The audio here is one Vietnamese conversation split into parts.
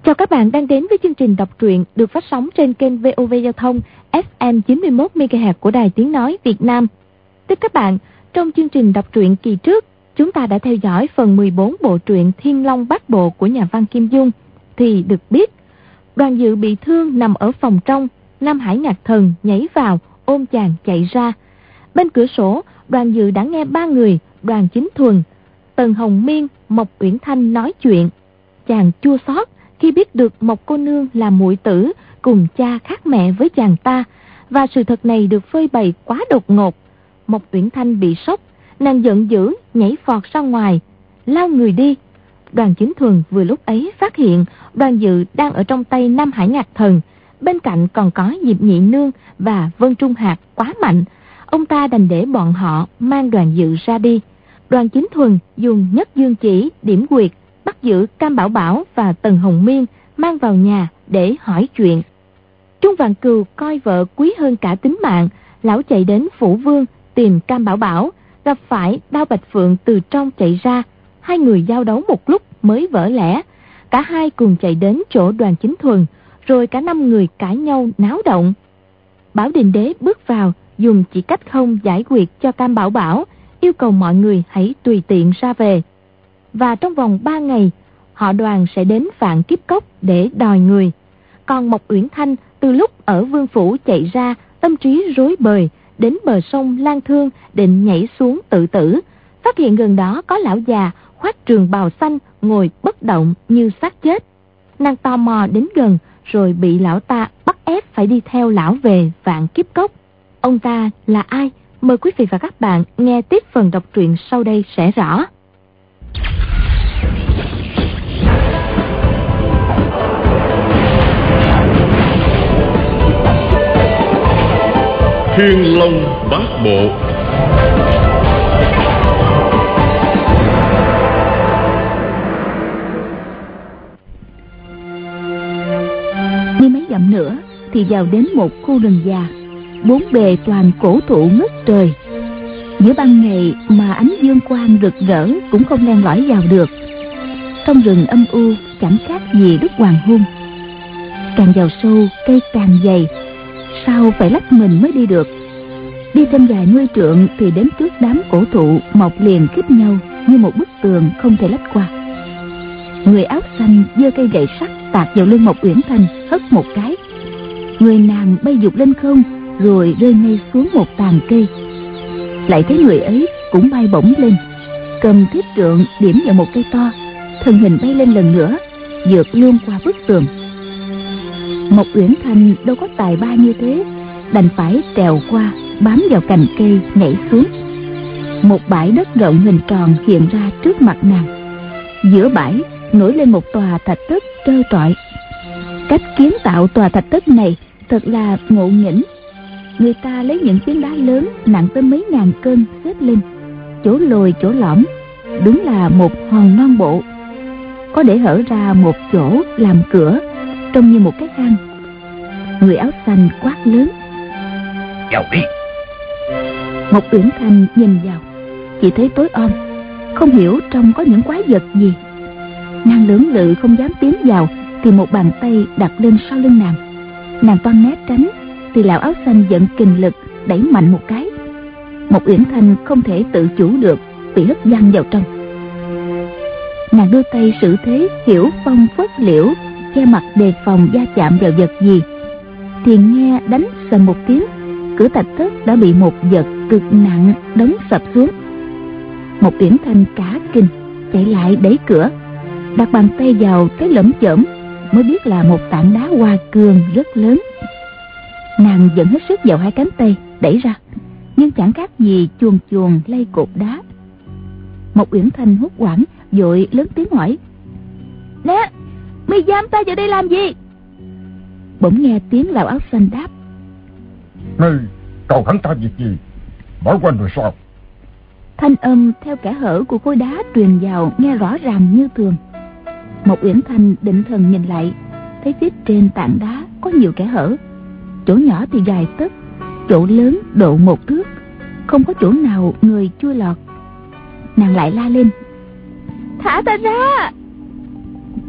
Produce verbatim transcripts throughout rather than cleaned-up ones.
Chào các bạn đang đến với chương trình đọc truyện được phát sóng trên kênh vê o vê Giao thông ép em chín mươi mốt mê ga héc của Đài Tiếng Nói Việt Nam. Thưa các bạn, trong chương trình đọc truyện kỳ trước, chúng ta đã theo dõi phần mười bốn bộ truyện Thiên Long Bát Bộ của nhà văn Kim Dung. Thì được biết, Đoàn Dự bị thương nằm ở phòng trong, Nam Hải Ngạc Thần nhảy vào ôm chàng chạy ra. Bên cửa sổ, Đoàn Dự đã nghe ba người Đoàn Chính Thuần, Tần Hồng Miên, Mộc Uyển Thanh nói chuyện. Chàng chua xót khi biết được Mộc cô nương là muội tử cùng cha khác mẹ với chàng ta, và sự thật này được phơi bày quá đột ngột. Mộc Uyển Thanh bị sốc, nàng giận dữ nhảy vọt ra ngoài, lao người đi. Đoàn Chính Thuần vừa lúc ấy phát hiện Đoàn Dự đang ở trong tay Nam Hải Ngạc Thần, bên cạnh còn có Diệp Nhị Nương và Vân Trung Hạc quá mạnh. Ông ta đành để bọn họ mang Đoàn Dự ra đi. Đoàn Chính Thuần dùng Nhất Dương Chỉ điểm quyệt bắt giữ Cam Bảo Bảo và Tần Hồng Miên, mang vào nhà để hỏi chuyện. Trung Vạn Cừu coi vợ quý hơn cả tính mạng, lão chạy đến Phủ Vương tìm Cam Bảo Bảo, gặp phải Đao Bạch Phượng từ trong chạy ra, hai người giao đấu một lúc mới vỡ lẽ. Cả hai cùng chạy đến chỗ Đoàn Chính Thuần, rồi cả năm người cãi nhau náo động. Bảo Đình Đế bước vào, dùng chỉ cách không giải quyết cho Cam Bảo Bảo, yêu cầu mọi người hãy tùy tiện ra về. Và trong vòng ba ngày, họ Đoàn sẽ đến Vạn Kiếp Cốc để đòi người. Còn Mộc Uyển Thanh từ lúc ở Vương Phủ chạy ra, tâm trí rối bời, đến bờ sông Lan Thương định nhảy xuống tự tử. Phát hiện gần đó có lão già khoác trường bào xanh ngồi bất động như xác chết. Nàng tò mò đến gần, rồi bị lão ta bắt ép phải đi theo lão về Vạn Kiếp Cốc. Ông ta là ai? Mời quý vị và các bạn nghe tiếp phần đọc truyện sau đây sẽ rõ. Thiên Long Bát Bộ. Đi mấy dặm nữa thì vào đến một khu rừng già, bốn bề toàn cổ thụ ngất trời. Giữa ban ngày mà ánh dương quang rực rỡ cũng không len lỏi vào được. Trong rừng âm u chẳng khác gì lúc hoàng hôn. Càng vào sâu cây càng dày, sao phải lách mình mới đi được. Đi thêm vài mươi trượng thì đến trước đám cổ thụ mọc liền khít nhau như một bức tường không thể lách qua. Người áo xanh giơ cây gậy sắt tạt vào lưng Mộc Uyển Thanh, hất một cái. Người nàng bay vụt lên không, rồi rơi ngay xuống một tàn cây. Lại thấy người ấy cũng bay bổng lên, cầm thiết trượng điểm vào một cây to, thân hình bay lên lần nữa, vượt luôn qua bức tường. Mộc Uyển Thanh đâu có tài ba như thế, đành phải trèo qua, bám vào cành cây nhảy xuống. Một bãi đất rộng hình tròn hiện ra trước mặt nàng. Giữa bãi nổi lên một tòa thạch thất trơ trọi. Cách kiến tạo tòa thạch thất này thật là ngộ nghĩnh. Người ta lấy những phiến đá lớn nặng tới mấy ngàn cân xếp lên, chỗ lồi chỗ lõm, đúng là một hòn non bộ. Có để hở ra một chỗ làm cửa, trông như một cái hang. Người áo xanh quát lớn: vào đi. Mộc Uyển Thanh nhìn vào, chỉ thấy tối om, không hiểu trong có những quái vật gì. Nàng lưỡng lự không dám tiến vào, thì một bàn tay đặt lên sau lưng nàng. Nàng toan né tránh, thì lão áo xanh vận kình lực đẩy mạnh một cái. Mộc Uyển Thanh không thể tự chủ được, bị hất văng vào trong. Nàng đưa tay xử thế hiểu phong phất liễu, che mặt đề phòng va chạm vào vật gì. Thì nghe đánh sầm một tiếng, cửa thạch thất đã bị một vật cực nặng đóng sập xuống. Mộc Uyển Thanh cả kinh chạy lại đẩy cửa, đặt bàn tay vào cái lởm chởm, mới biết là một tảng đá hoa cương rất lớn. Nàng dẫn hết sức vào hai cánh tay đẩy ra, nhưng chẳng khác gì chuồn chuồn lay cột đá. Mộc Uyển Thanh hốt hoảng vội lớn tiếng hỏi: Nè, mi giam ta vào đây làm gì? Bỗng nghe tiếng lão áo xanh đáp: Này, cầu hắn ta việc gì? Bỏ quên rồi sao? Thanh âm theo kẽ hở của khối đá truyền vào nghe rõ ràng như thường. Mộc Uyển Thanh định thần nhìn lại, thấy phía trên tảng đá có nhiều kẽ hở, chỗ nhỏ thì dài tấc, chỗ lớn độ một thước, không có chỗ nào người chui lọt. Nàng lại la lên: Thả ta ra!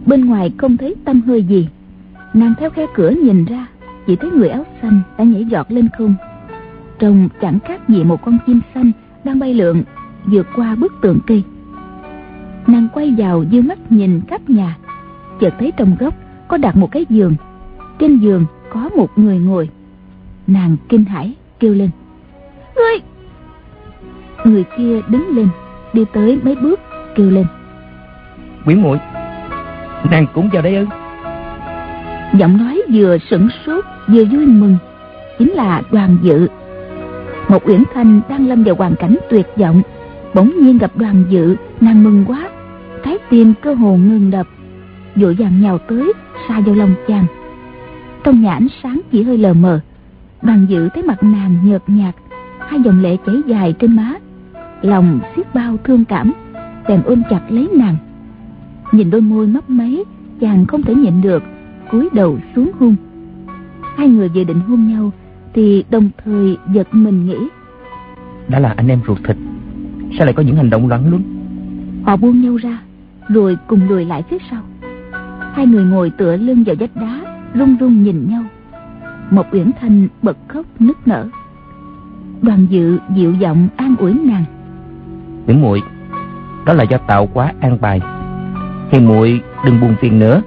Bên ngoài không thấy tăm hơi gì. Nàng theo khe cửa nhìn ra, chỉ thấy người áo xanh đã nhảy giọt lên không. Trông chẳng khác gì một con chim xanh đang bay lượn vượt qua bức tường cây. Nàng quay vào dương mắt nhìn khắp nhà, chợt thấy trong góc có đặt một cái giường. Trên giường có một người ngồi. Nàng kinh hãi kêu lên: "Ngươi!" Người kia đứng lên, đi tới mấy bước kêu lên: "Quyến muội, nàng cũng vào đây ư?" Giọng nói vừa sửng sốt vừa vui mừng, chính là Đoàn Dự. Một Uyển Thanh đang lâm vào hoàn cảnh tuyệt vọng, bỗng nhiên gặp Đoàn Dự, nàng mừng quá, trái tim cơ hồ ngừng đập, vội vàng nhào tới sa vào lòng chàng. Trong nhà ánh sáng chỉ hơi lờ mờ, Đoàn Dự thấy mặt nàng nhợt nhạt, hai dòng lệ chảy dài trên má, lòng xiết bao thương cảm, bèn ôm chặt lấy nàng. Nhìn đôi môi mấp máy, chàng không thể nhịn được, cúi đầu xuống hôn. Hai người vừa định hôn nhau thì đồng thời giật mình nghĩ: đã là anh em ruột thịt, sao lại có những hành động loạn luân? Họ buông nhau ra, rồi cùng lùi lại phía sau. Hai người ngồi tựa lưng vào vách đá, run run nhìn nhau. Một Uyển Thanh bật khóc nức nở. Đoàn Dự dịu giọng an ủi nàng: "Quyến muội, đó là do tạo hóa an bài, Hiền muội đừng buồn phiền nữa.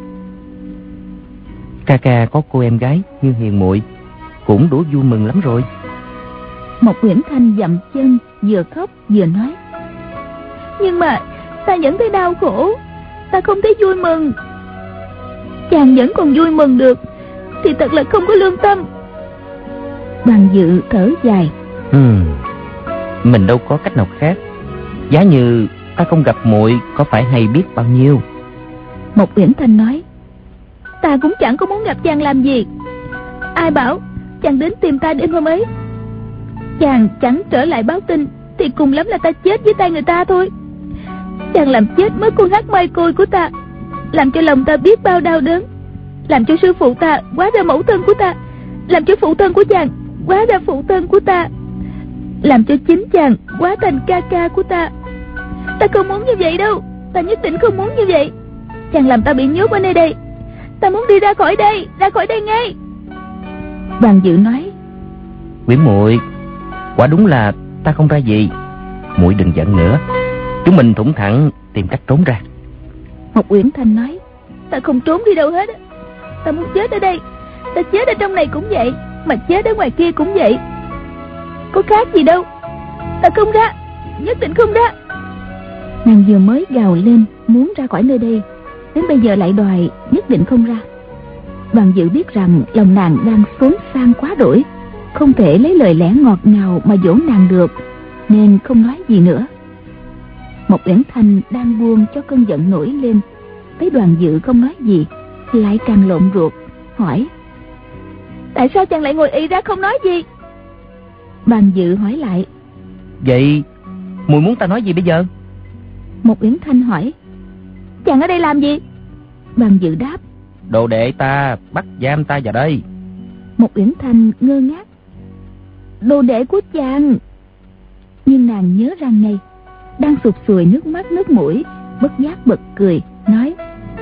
Ca ca có cô em gái như Hiền muội cũng đủ vui mừng lắm rồi." Một Uyển Thanh dậm chân, vừa khóc vừa nói: "Nhưng mà ta vẫn thấy đau khổ, ta không thấy vui mừng. Chàng vẫn còn vui mừng được thì thật là không có lương tâm." Đoàn Dự thở dài: ừ, Mình đâu có cách nào khác. Giá như ta không gặp muội có phải hay biết bao nhiêu. Một Uyển Thanh nói: "Ta cũng chẳng có muốn gặp chàng làm gì. Ai bảo chàng đến tìm ta đêm hôm ấy? Chàng chẳng trở lại báo tin thì cùng lắm là ta chết với tay người ta thôi. Chàng làm chết mất con hát mai côi của ta, làm cho lòng ta biết bao đau đớn, làm cho sư phụ ta hóa ra mẫu thân của ta, làm cho phụ thân của chàng hóa ra phụ thân của ta, làm cho chính chàng hóa thành ca ca của ta. Ta không muốn như vậy đâu, ta nhất định không muốn như vậy. Chàng làm ta bị nhốt ở nơi đây, ta muốn đi ra khỏi đây, ra khỏi đây ngay." Đoàn Dự nói: "Quyến muội, quả đúng là ta không ra gì. Muội đừng giận nữa, chúng mình thủng thẳng tìm cách trốn ra." Một Uyển Thanh nói: "Ta không trốn đi đâu hết. Ta muốn chết ở đây. Ta chết ở trong này cũng vậy, mà chết ở ngoài kia cũng vậy. Có khác gì đâu. Ta không ra, nhất định không ra." Nàng vừa mới gào lên muốn ra khỏi nơi đây, đến bây giờ lại đòi nhất định không ra. Đoàn Dự biết rằng lòng nàng đang xốn sang quá đổi, không thể lấy lời lẽ ngọt ngào mà dỗ nàng được, nên không nói gì nữa. Một Uyển Thanh đang buông cho cơn giận nổi lên, thấy Đoàn Dự không nói gì lại càng lộn ruột, hỏi: "Tại sao chàng lại ngồi y ra không nói gì?" Đoàn Dự hỏi lại: "Vậy muội muốn ta nói gì bây giờ?" Một Uyển Thanh hỏi: "Chàng ở đây làm gì?" Đoàn Dự đáp: "Đồ đệ ta bắt giam ta vào đây." Một Uyển Thanh ngơ ngác: "Đồ đệ của chàng?" Nhưng nàng nhớ ra ngay, đang sụt sùi nước mắt nước mũi, bất giác bật cười, nói: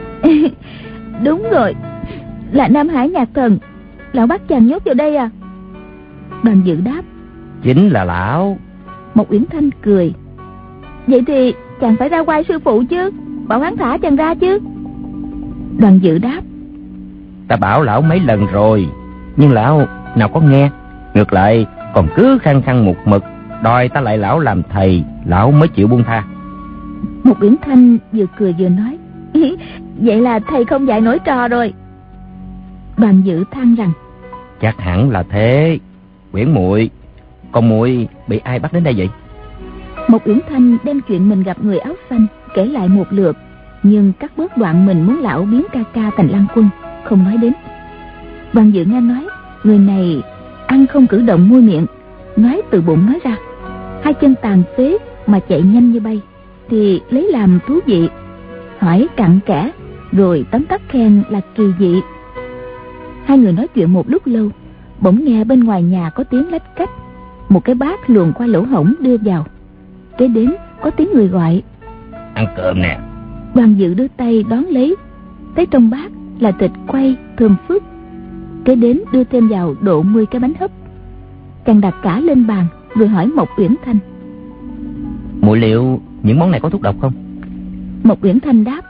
"Đúng rồi, là Nam Hải Nhạc Thần. Lão bắt chàng nhốt vào đây à?" Đoàn Dự đáp: "Chính là lão." Một Uyển Thanh cười: "Vậy thì chàng phải ra oai sư phụ chứ, bảo hắn thả chàng ra chứ." Đoàn Dự đáp: "Ta bảo lão mấy lần rồi, nhưng lão nào có nghe, ngược lại còn cứ khăng khăng một mực đòi ta lại lão làm thầy, lão mới chịu buông tha." Một Uyển Thanh vừa cười vừa nói: "Vậy là thầy không dạy nổi trò rồi." Đoàn Dự than rằng: "Chắc hẳn là thế. Uyển muội, còn muội bị ai bắt đến đây vậy?" Một Uyển Thanh đem chuyện mình gặp người áo xanh kể lại một lượt, nhưng cắt bớt đoạn mình muốn lão biến ca ca thành Lăng Quân, không nói đến. Đoàn Dự nghe nói người này ăn không cử động môi miệng, nói từ bụng nói ra, hai chân tàn phế mà chạy nhanh như bay, thì lấy làm thú vị, hỏi cặn kẽ, rồi tấm tắc khen là kỳ dị. Hai người nói chuyện một lúc lâu, bỗng nghe bên ngoài nhà có tiếng lách cách, một cái bát luồn qua lỗ hổng đưa vào. Kế đến có tiếng người gọi: "Ăn cơm nè." Đoàn Dự đưa tay đón lấy, thấy trong bát là thịt quay thơm phức, kế đến đưa thêm vào độ mười cái bánh hấp. Chàng đặt cả lên bàn rồi hỏi Mộc Uyển Thanh: Muội liệu những món này có thuốc độc không? Mộc Uyển Thanh đáp: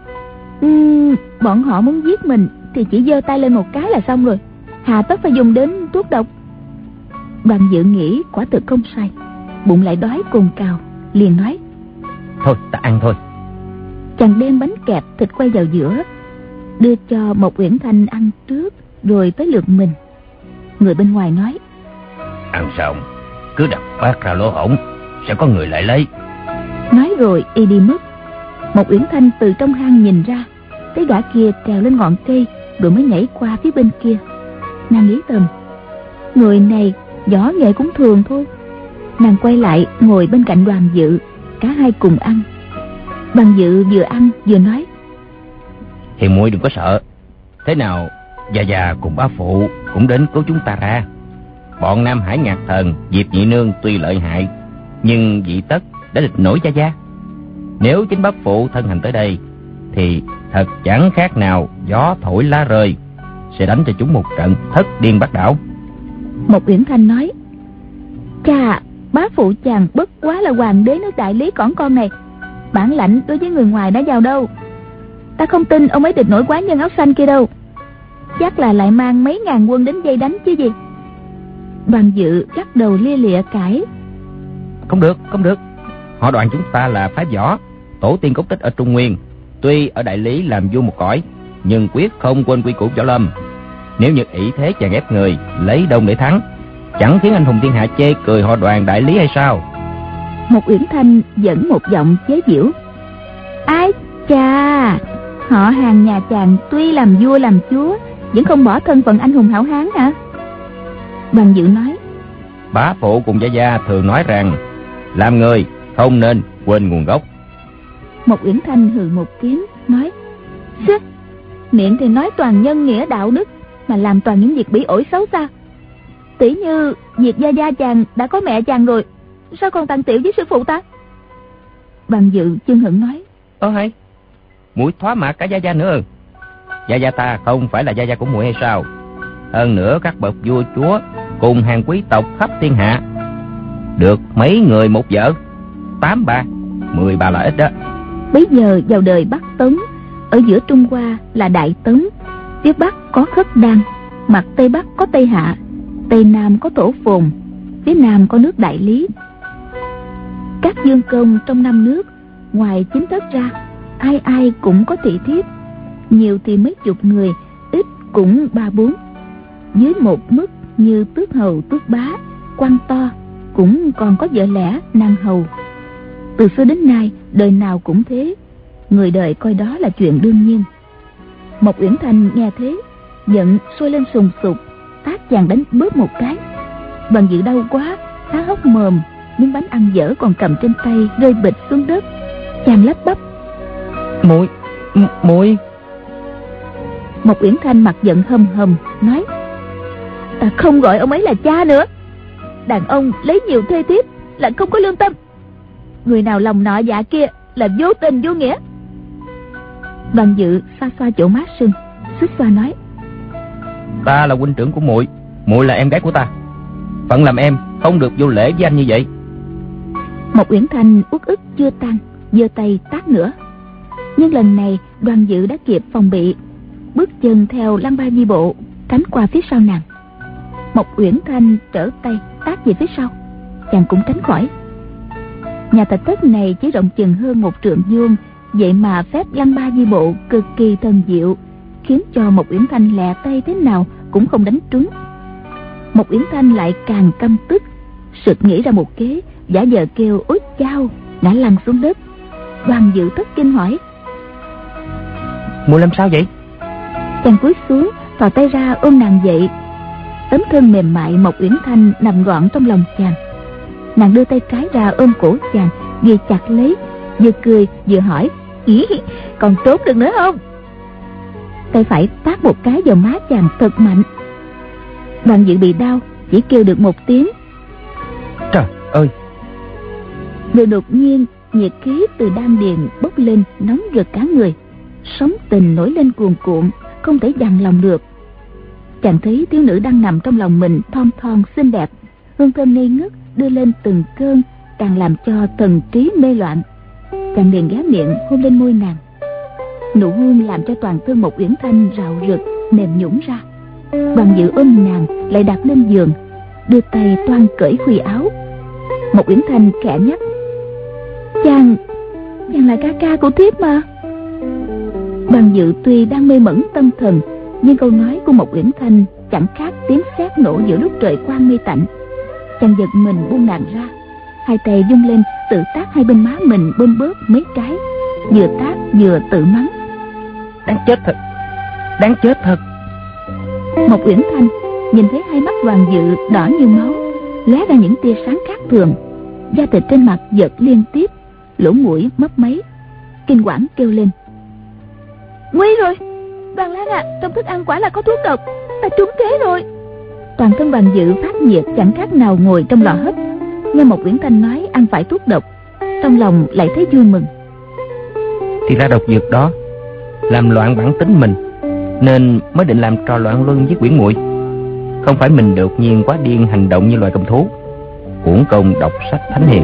um, bọn họ muốn giết mình thì chỉ giơ tay lên một cái là xong rồi, hà tất phải dùng đến thuốc độc. Đoàn Dự nghĩ quả thực không sai, bụng lại đói cồn cào, liền nói: Thôi ta ăn thôi. Chàng đem bánh kẹp thịt quay vào giữa, đưa cho Mộc Uyển Thanh ăn trước, rồi tới lượt mình. Người bên ngoài nói: Ăn xong cứ đặt bát ra lỗ hổng, sẽ có người lại lấy. Nói rồi y đi mất. Mộc Uyển Thanh từ trong hang nhìn ra, thấy gã kia trèo lên ngọn cây rồi mới nhảy qua phía bên kia. Nàng nghĩ thầm, người này võ nghệ cũng thường thôi. Nàng quay lại ngồi bên cạnh Đoàn Dự, cả hai cùng ăn. Đoàn Dự vừa ăn vừa nói: Hiền muội đừng có sợ, thế nào già già cùng bá phụ cũng đến cứu chúng ta ra. Bọn Nam Hải Ngạc Thần, Diệp Nhị Nương tuy lợi hại, nhưng dị tất đã địch nổi gia gia. Nếu chính bá phụ thân hành tới đây thì thật chẳng khác nào gió thổi lá rơi, sẽ đánh cho chúng một trận thất điên bát đảo. Mộc Uyển Thanh nói: Chà, bá phụ chàng bất quá là hoàng đế nước Đại Lý cỏn con này, bản lãnh đối với người ngoài đã vào đâu. Ta không tin ông ấy địch nổi quái nhân áo xanh kia đâu, chắc là lại mang mấy ngàn quân đến dây đánh chứ gì. Đoàn Dự lắc đầu lia lịa cãi: Không được, không được. Họ Đoàn chúng ta là phái võ, tổ tiên cốt tích ở Trung Nguyên, tuy ở Đại Lý làm vua một cõi, nhưng quyết không quên quy củ võ lâm. Nếu như ỷ thế chàng ép người, lấy đông để thắng, chẳng khiến anh hùng thiên hạ chê cười họ Đoàn Đại Lý hay sao? Mộc Uyển Thanh dẫn một giọng chế giễu: Ái chà, họ hàng nhà chàng tuy làm vua làm chúa, vẫn không bỏ thân phận anh hùng hảo hán hả? Đoàn Dự nói: Bá phụ cùng gia gia thường nói rằng làm người không nên quên nguồn gốc. Mộc Uyển Thanh hừ một tiếng nói: Xích, miệng thì nói toàn nhân nghĩa đạo đức, mà làm toàn những việc bỉ ổi xấu xa. Tỷ như việc gia gia chàng đã có mẹ chàng rồi, sao còn tàn tiểu với sư phụ ta? Đoàn Dự chưng hửng nói: Ơ hay, muội thoá mạ cả gia gia nữa. Gia gia ta không phải là gia gia của muội hay sao? Hơn nữa các bậc vua chúa cùng hàng quý tộc khắp thiên hạ, được mấy người một vợ? Tám bà, mười bà là ít đó. Bấy giờ vào đời Bắc Tấn, ở giữa Trung Hoa là Đại Tấn, phía Bắc có Khất Đan, mặt Tây Bắc có Tây Hạ, Tây Nam có Thổ Phồn, phía Nam có nước Đại Lý. Các vương công trong năm nước, ngoài chính thất ra, ai ai cũng có thị thiếp, nhiều thì mấy chục người, ít cũng ba bốn. Dưới một mức như tước hầu tước bá, quan to, cũng còn có vợ lẽ nàng hầu. Từ xưa đến nay đời nào cũng thế, người đời coi đó là chuyện đương nhiên. Mộc Uyển Thanh nghe thế, giận sôi lên sùng sục, tát chàng đánh bóp một cái. Đoàn Dự đau quá, há hốc mồm, miếng bánh ăn dở còn cầm trên tay rơi bịch xuống đất. Chàng lắp bắp: Muội, muội. Mộc Uyển Thanh mặt giận hầm hầm nói: Ta không gọi ông ấy là cha nữa. Đàn ông lấy nhiều thê thiếp là không có lương tâm, người nào lòng nọ dạ kia là vô tình vô nghĩa. Đoàn Dự xoa xoa chỗ má sưng, xích xoa nói: Ta là huynh trưởng của muội, muội là em gái của ta, phận làm em không được vô lễ với anh như vậy. Mộc Uyển Thanh uất ức chưa tan, giơ tay tát nữa, nhưng lần này Đoàn Dự đã kịp phòng bị, bước chân theo lăng ba di bộ tránh qua phía sau nàng. Mộc Uyển Thanh trở tay tát về phía sau, chàng cũng tránh khỏi. Nhà thạch thất này chỉ rộng chừng hơn một trượng vuông, vậy mà phép lăng ba di bộ cực kỳ thần diệu, khiến cho Mộc Uyển Thanh lẹ tay thế nào cũng không đánh trúng. Mộc Uyển Thanh lại càng căm tức, sực nghĩ ra một kế, giả vờ kêu ối chao, ngã lăn xuống đất. Đoàn Dự thất kinh hỏi: Muội làm sao vậy? Chàng cúi xuống, thò tay ra ôm nàng dậy. Tấm thân mềm mại Mộc Uyển Thanh nằm gọn trong lòng chàng. Nàng đưa tay trái ra ôm cổ chàng, ghi chặt lấy, vừa cười vừa hỏi: Ý, còn trốn được nữa không? Tay phải tát một cái vào má chàng thật mạnh. Đoàn Dự bị đau, chỉ kêu được một tiếng: Trời ơi! Rồi đột nhiên nhiệt khí từ đan điền bốc lên nóng rực cả người, sóng tình nổi lên cuồn cuộn, không thể dằn lòng được. Chàng thấy thiếu nữ đang nằm trong lòng mình thon thon xinh đẹp, hương thơm ngây ngất đưa lên từng cơn, càng làm cho thần trí mê loạn. Chàng liền ghé miệng hôn lên môi nàng. Nụ hôn làm cho toàn thân Mộc Uyển Thanh rạo rực mềm nhũn ra. Đoàn Dự ôm nàng lại đặt lên giường, đưa tay toan cởi khuy áo. Mộc Uyển Thanh khẽ nhắc: Chàng, chàng là ca ca của thiếp mà. Đoàn Dự tuy đang mê mẩn tâm thần, nhưng câu nói của Mộc Uyển Thanh chẳng khác tiếng sét nổ giữa lúc trời quang mây tạnh. Chàng giật mình buông nàng ra, hai tay vung lên tự tát hai bên má mình bơm bớt mấy cái, vừa tát vừa tự mắng: Đáng chết thật, đáng chết thật. Mộc Uyển Thanh nhìn thấy hai mắt Đoàn Dự đỏ như máu, lóe ra những tia sáng khác thường, da thịt trên mặt giật liên tiếp, lỗ mũi mấp máy, kinh quản kêu lên: Nguy rồi, Đoàn Lan à, trong thức ăn quả là có thuốc độc, ta trúng kế rồi. Toàn thân Đoàn Dự phát nhiệt chẳng khác nào ngồi trong lò hấp. Nghe Mộc Uyển Thanh nói ăn phải thuốc độc, trong lòng lại thấy vui mừng. Thì ra độc dược đó làm loạn bản tính mình, nên mới định làm trò loạn luân với Uyển muội. Không phải mình đột nhiên quá điên hành động như loài cầm thú, uổng công đọc sách thánh hiền.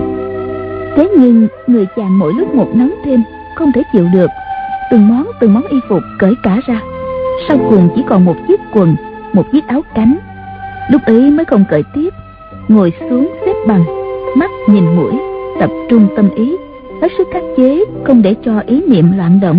Thế nhưng người chàng mỗi lúc một nóng thêm, không thể chịu được. Từng món từng món y phục cởi cả ra, sau cùng chỉ còn một chiếc quần, một chiếc áo cánh. Lúc ấy mới không cởi tiếp, ngồi xuống xếp bằng, mắt nhìn mũi, tập trung tâm ý, hết sức khắc chế, không để cho ý niệm loạn động.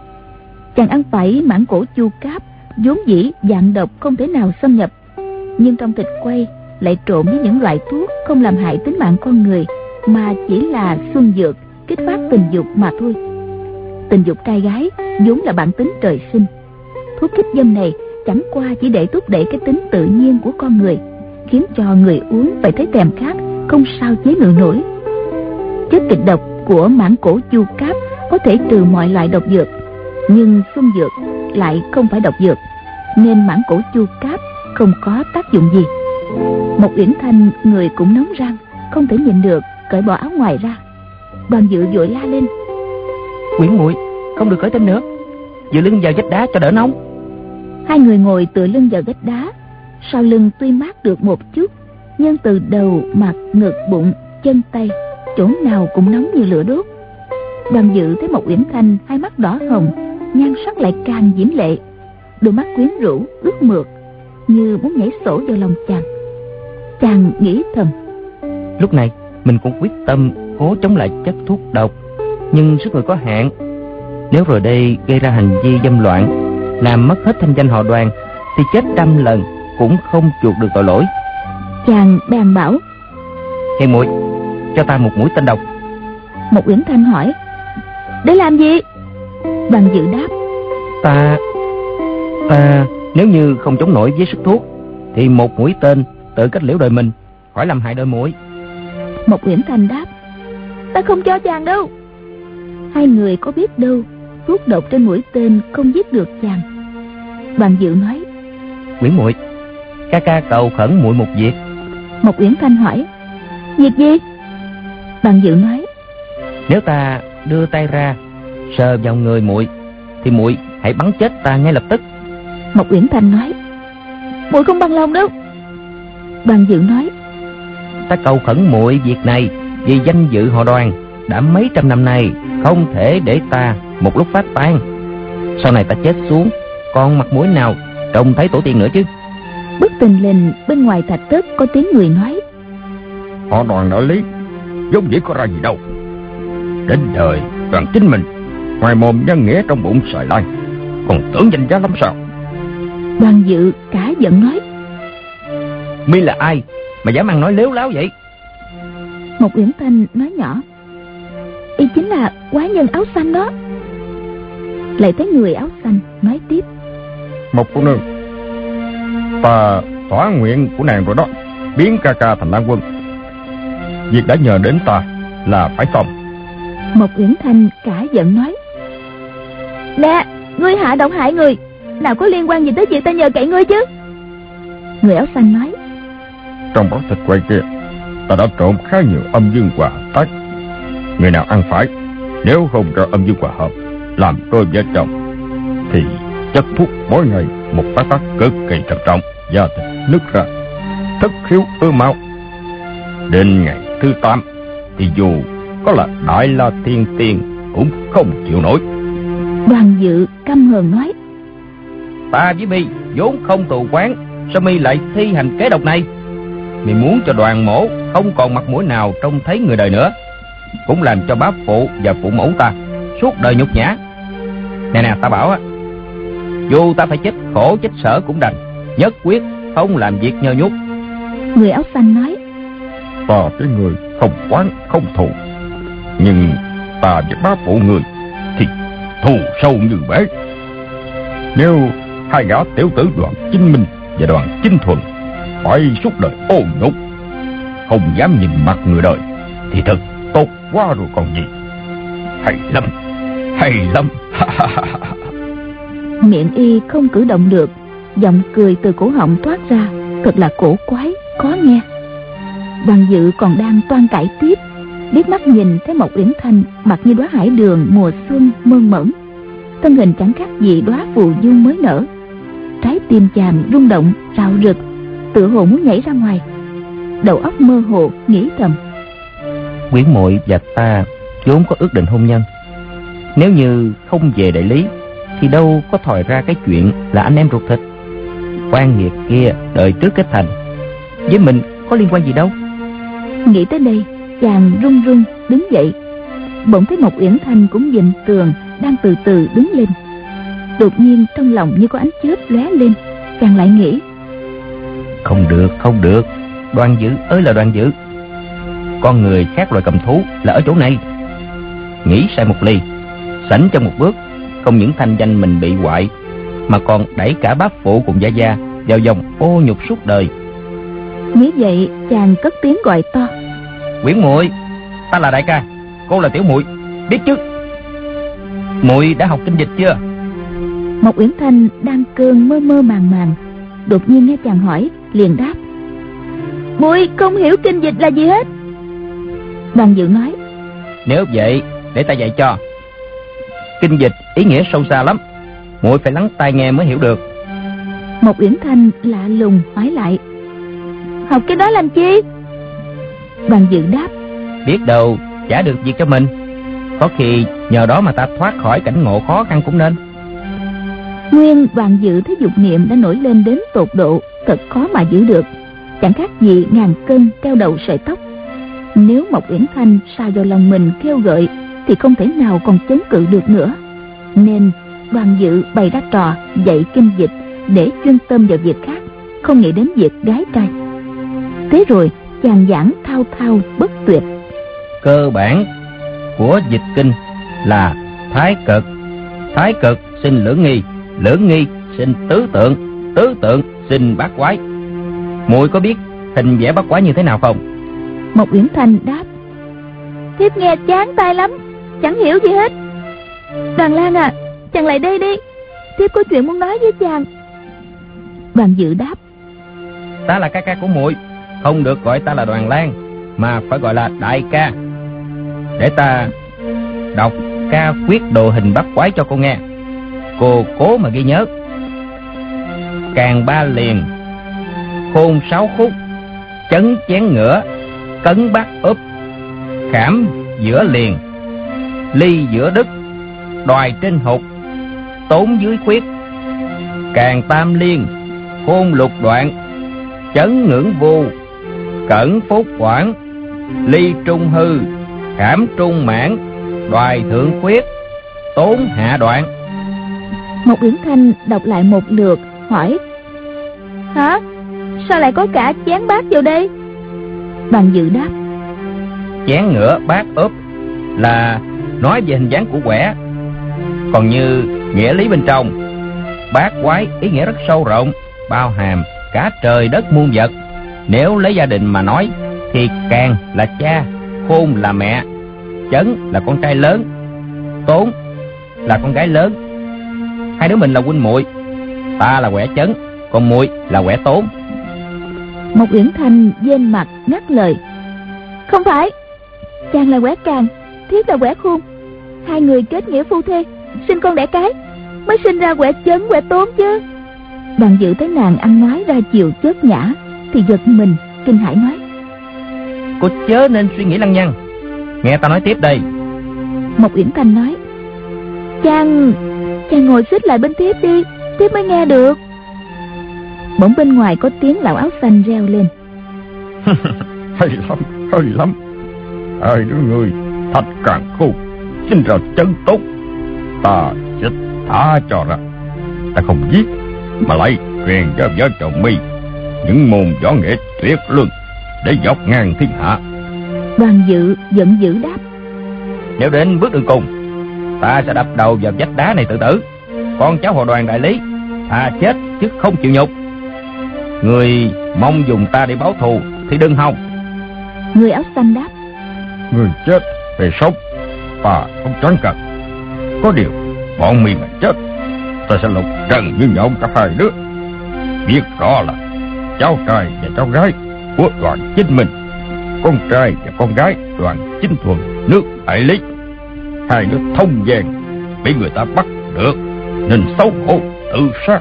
Chàng ăn phải mãng cổ chu cáp, vốn dĩ dạng độc không thể nào xâm nhập, nhưng trong thịt quay lại trộn với những loại thuốc không làm hại tính mạng con người, mà chỉ là xuân dược kích phát tình dục mà thôi. Tình dục trai gái vốn là bản tính trời sinh, thuốc kích dâm này chẳng qua chỉ để thúc đẩy cái tính tự nhiên của con người, khiến cho người uống phải thấy thèm khát, không sao chế ngự nổi. Chất kịch độc của mãng cổ chu cáp có thể trừ mọi loại độc dược, nhưng xuân dược lại không phải độc dược, nên mãng cổ chu cáp không có tác dụng gì. Mộc Uyển Thanh người cũng nóng răng, không thể nhịn được, cởi bỏ áo ngoài ra. Đoàn Dự vội la lên: Uyển muội, không được cởi thêm nữa, dựa lưng vào vách đá cho đỡ nóng. Hai người ngồi tựa lưng vào vách đá. Sau lưng tuy mát được một chút, nhưng từ đầu, mặt, ngực, bụng, chân tay, chỗ nào cũng nóng như lửa đốt. Đoàn Dự thấy Mộc Uyển Thanh hai mắt đỏ hồng, nhan sắc lại càng diễm lệ, đôi mắt quyến rũ ướt mượt, như muốn nhảy sổ vào lòng chàng. Chàng nghĩ thầm: Lúc này mình cũng quyết tâm cố chống lại chất thuốc độc, nhưng sức người có hạn. Nếu rồi đây gây ra hành vi dâm loạn, làm mất hết thanh danh họ Đoàn, thì chết trăm lần cũng không chuộc được tội lỗi. Chàng bèn bảo: Hiền muội, cho ta một mũi tên độc. Mộc Uyển Thanh hỏi: Để làm gì? Đoàn Dự đáp: Ta Ta nếu như không chống nổi với sức thuốc, thì một mũi tên tự cách liễu đời mình, khỏi làm hại đời muội. Mộc Uyển Thanh đáp: Ta không cho chàng đâu. Hai người có biết đâu thuốc độc trên mũi tên không giết được chàng. Đoàn Dự nói: Uyển muội, ca ca cầu khẩn muội một việc. Mộc Uyển Thanh hỏi: Việc gì? Đoàn Dự nói: Nếu ta đưa tay ra sờ vào người muội, thì muội hãy bắn chết ta ngay lập tức. Mộc Uyển Thanh nói: Muội không bằng lòng đâu. Đoàn Dự nói: Ta cầu khẩn muội việc này vì danh dự họ Đoàn, đã mấy trăm năm nay không thể để ta một lúc phát tan. Sau này ta chết xuống, còn mặt mũi nào trông thấy tổ tiên nữa chứ? Bất tình lình bên ngoài thạch thất có tiếng người nói: Họ Đoàn nói lý, vốn dĩ có ra gì đâu. Đến đời Đoàn chính mình, ngoài mồm nhân nghĩa trong bụng sợi lai, còn tưởng danh giá lắm sao? Đoàn Dự cả giận nói: Mi là ai mà dám ăn nói lếu láo vậy? Mộc Uyển Thanh nói nhỏ: Y chính là quái nhân áo xanh đó. Lại thấy người áo xanh nói tiếp: Một cô nương, ta thỏa nguyện của nàng rồi đó, biến ca ca thành lang quân. Việc đã nhờ đến ta là phải xong. Mộc Uyển Thanh cả giận nói: Nè, ngươi hạ động hại người, nào có liên quan gì tới việc ta nhờ cậy ngươi chứ? Người áo xanh nói: Trong bát thịt quay kia, ta đã trộn khá nhiều âm dương hòa tác. Người nào ăn phải, nếu không cho âm dương hòa hợp, làm đôi vợ chồng, chất thuốc mỗi ngày một phát tác cực kỳ trầm trọng, da thịt nứt ra, thất khiếu ứ máu. Đến ngày thứ tám thì dù có là Đại La Thiên Tiên cũng không chịu nổi. Đoàn Dự căm hờn nói: Ta với mi vốn không thù oán, sao mi lại thi hành kế độc này? Mi muốn cho Đoàn mổ không còn mặt mũi nào trông thấy người đời nữa, cũng làm cho bá phụ và phụ mẫu ta suốt đời nhục nhã. Nè nè, ta bảo á, dù ta phải chết khổ chết sở cũng đành, nhất quyết không làm việc nhơ nhút. Người áo xanh nói: Ta với người không oán không thù, nhưng ta với bá phụ người thì thù sâu như bể. Nếu hai gã tiểu tử Đoàn Chinh Minh và Đoàn Chinh Thuần phải suốt đời ô nhục, không dám nhìn mặt người đời, thì thật tốt quá rồi còn gì. Hay lắm, hay lắm. Miệng y không cử động được, giọng cười từ cổ họng thoát ra, thật là cổ quái, khó nghe. Đoàn Dự còn đang toan cãi tiếp, liếc mắt nhìn thấy Mộc Uyển Thanh mặt như đóa hải đường mùa xuân mơn mởn, thân hình chẳng khác gì đóa phù du mới nở. Trái tim chàng rung động rạo rực, tựa hồ muốn nhảy ra ngoài. Đầu óc mơ hồ nghĩ thầm: Quyển muội và ta vốn có ước định hôn nhân, nếu như không về đại lý thì đâu có thòi ra cái chuyện là anh em ruột thịt. Quan nghiệt kia đợi trước kết thành, với mình có liên quan gì đâu. Nghĩ tới đây, chàng run run đứng dậy. Bỗng thấy Mộc Uyển Thanh cũng nhìn tường đang từ từ đứng lên. Đột nhiên trong lòng như có ánh chớp lóe lên, chàng lại nghĩ: Không được, không được, Đoàn Dự ơi là Đoàn Dự, con người khác loài cầm thú là ở chỗ này. Nghĩ sai một ly, sảnh trong một bước, không những thanh danh mình bị hoại, mà còn đẩy cả bá phụ cùng Gia Gia vào vòng ô nhục suốt đời. Nghĩ vậy, chàng cất tiếng gọi to: Quyển muội, ta là đại ca, cô là tiểu muội, biết chứ? Muội đã học kinh dịch chưa? Mộc Uyển Thanh đang cơn mơ mơ màng màng, đột nhiên nghe chàng hỏi, liền đáp: Muội không hiểu kinh dịch là gì hết. Đoàn Dự nói: Nếu vậy, để ta dạy cho. Kinh dịch ý nghĩa sâu xa lắm, muội phải lắng tai nghe mới hiểu được. Mộc Uyển Thanh lạ lùng hỏi lại: Học cái đó làm chi? Đoàn Dự đáp: Biết đâu trả được việc cho mình, có khi nhờ đó mà ta thoát khỏi cảnh ngộ khó khăn cũng nên. Nguyên Đoàn Dự thấy dục niệm đã nổi lên đến tột độ, thật khó mà giữ được, chẳng khác gì ngàn cân treo đầu sợi tóc. Nếu Mộc Uyển Thanh sao vào lòng mình kêu gợi thì không thể nào còn chống cự được nữa, nên Đoàn Dự bày ra trò dạy kinh dịch để chuyên tâm vào việc khác, không nghĩ đến việc gái trai. Thế rồi chàng giảng thao thao bất tuyệt. Cơ bản của dịch kinh là thái cực, thái cực sinh lưỡng nghi, lưỡng nghi sinh tứ tượng, tứ tượng sinh bát quái. Muội có biết hình vẽ bát quái như thế nào không? Mộc Uyển Thanh đáp: Thiếp nghe chán tai lắm, chẳng hiểu gì hết. Đoàn Lan à, chàng lại đây đi, thiếp có chuyện muốn nói với chàng. Đoàn Dự đáp: Ta là ca ca của muội, không được gọi ta là Đoàn Lan, mà phải gọi là đại ca. Để ta đọc ca quyết đồ hình bát quái cho cô nghe, cô cố mà ghi nhớ. Càng ba liền, khôn sáu khúc, chấn chén ngửa, cấn bát úp, khảm giữa liền, ly giữa đứt, đoài trên hụt, tốn dưới khuyết. Càng tam liên, khôn lục đoạn, chấn ngưỡng vô, cẩn phúc quảng, ly trung hư, khảm trung mãn, đoài thượng khuyết, tốn hạ đoạn. Mộc Uyển Thanh đọc lại một lượt, hỏi: Hả? Sao lại có cả chén bát vào đây? Đoàn Dự đáp: Chén ngửa bát úp là nói về hình dáng của quẻ, còn như nghĩa lý bên trong, bát quái ý nghĩa rất sâu rộng, bao hàm cả trời đất muôn vật. Nếu lấy gia đình mà nói thì Càng là cha, khôn là mẹ, chấn là con trai lớn, tốn là con gái lớn. Hai đứa mình là huynh muội, ta là quẻ chấn, còn muội là quẻ tốn. Mộc Uyển Thanh vênh mặt ngắt lời: Không phải, chàng là quẻ Càng, thiếp là quẻ khôn, hai người kết nghĩa phu thê, sinh con đẻ cái. mới sinh ra quẻ chấn quẻ tốn chứ. Đoàn Dự thấy nàng ăn nói ra chiều chớp nhã thì giật mình kinh hãi nói: Cô chớ nên suy nghĩ lăng nhăng, nghe ta nói tiếp đây. Mộc Uyển Thanh nói: Chàng Chàng ngồi xích lại bên thiếp đi, thiếp mới nghe được. Bỗng bên ngoài có tiếng lão áo xanh reo lên: Hay lắm, hay lắm. Hai đứa người thật càng khôn, sinh ra chân tốt. Ta sẽ tha cho ra. Ta không giết mà lại truyền cho vợ chồng mi những môn võ nghệ tuyệt luân để dọc ngang thiên hạ. Đoàn Dự giận dữ đáp: Nếu đến bước đường cùng, ta sẽ đập đầu vào vách đá này tự tử. Con cháu họ Đoàn đại lý thà chết chứ không chịu nhục. Người mong dùng ta để báo thù thì đừng hòng. Người áo xanh đáp: Người chết về sống ta không choáng cần. Có điều bọn mi mà chết, ta sẽ lục trần như nhộng cả hai đứa. Biết rõ là cháu trai và cháu gái của Đoàn Chính Minh, con trai và con gái Đoàn Chính Thuần nước Đại Lý. Hai đứa thông gian bị người ta bắt được nên xấu hổ tự sát.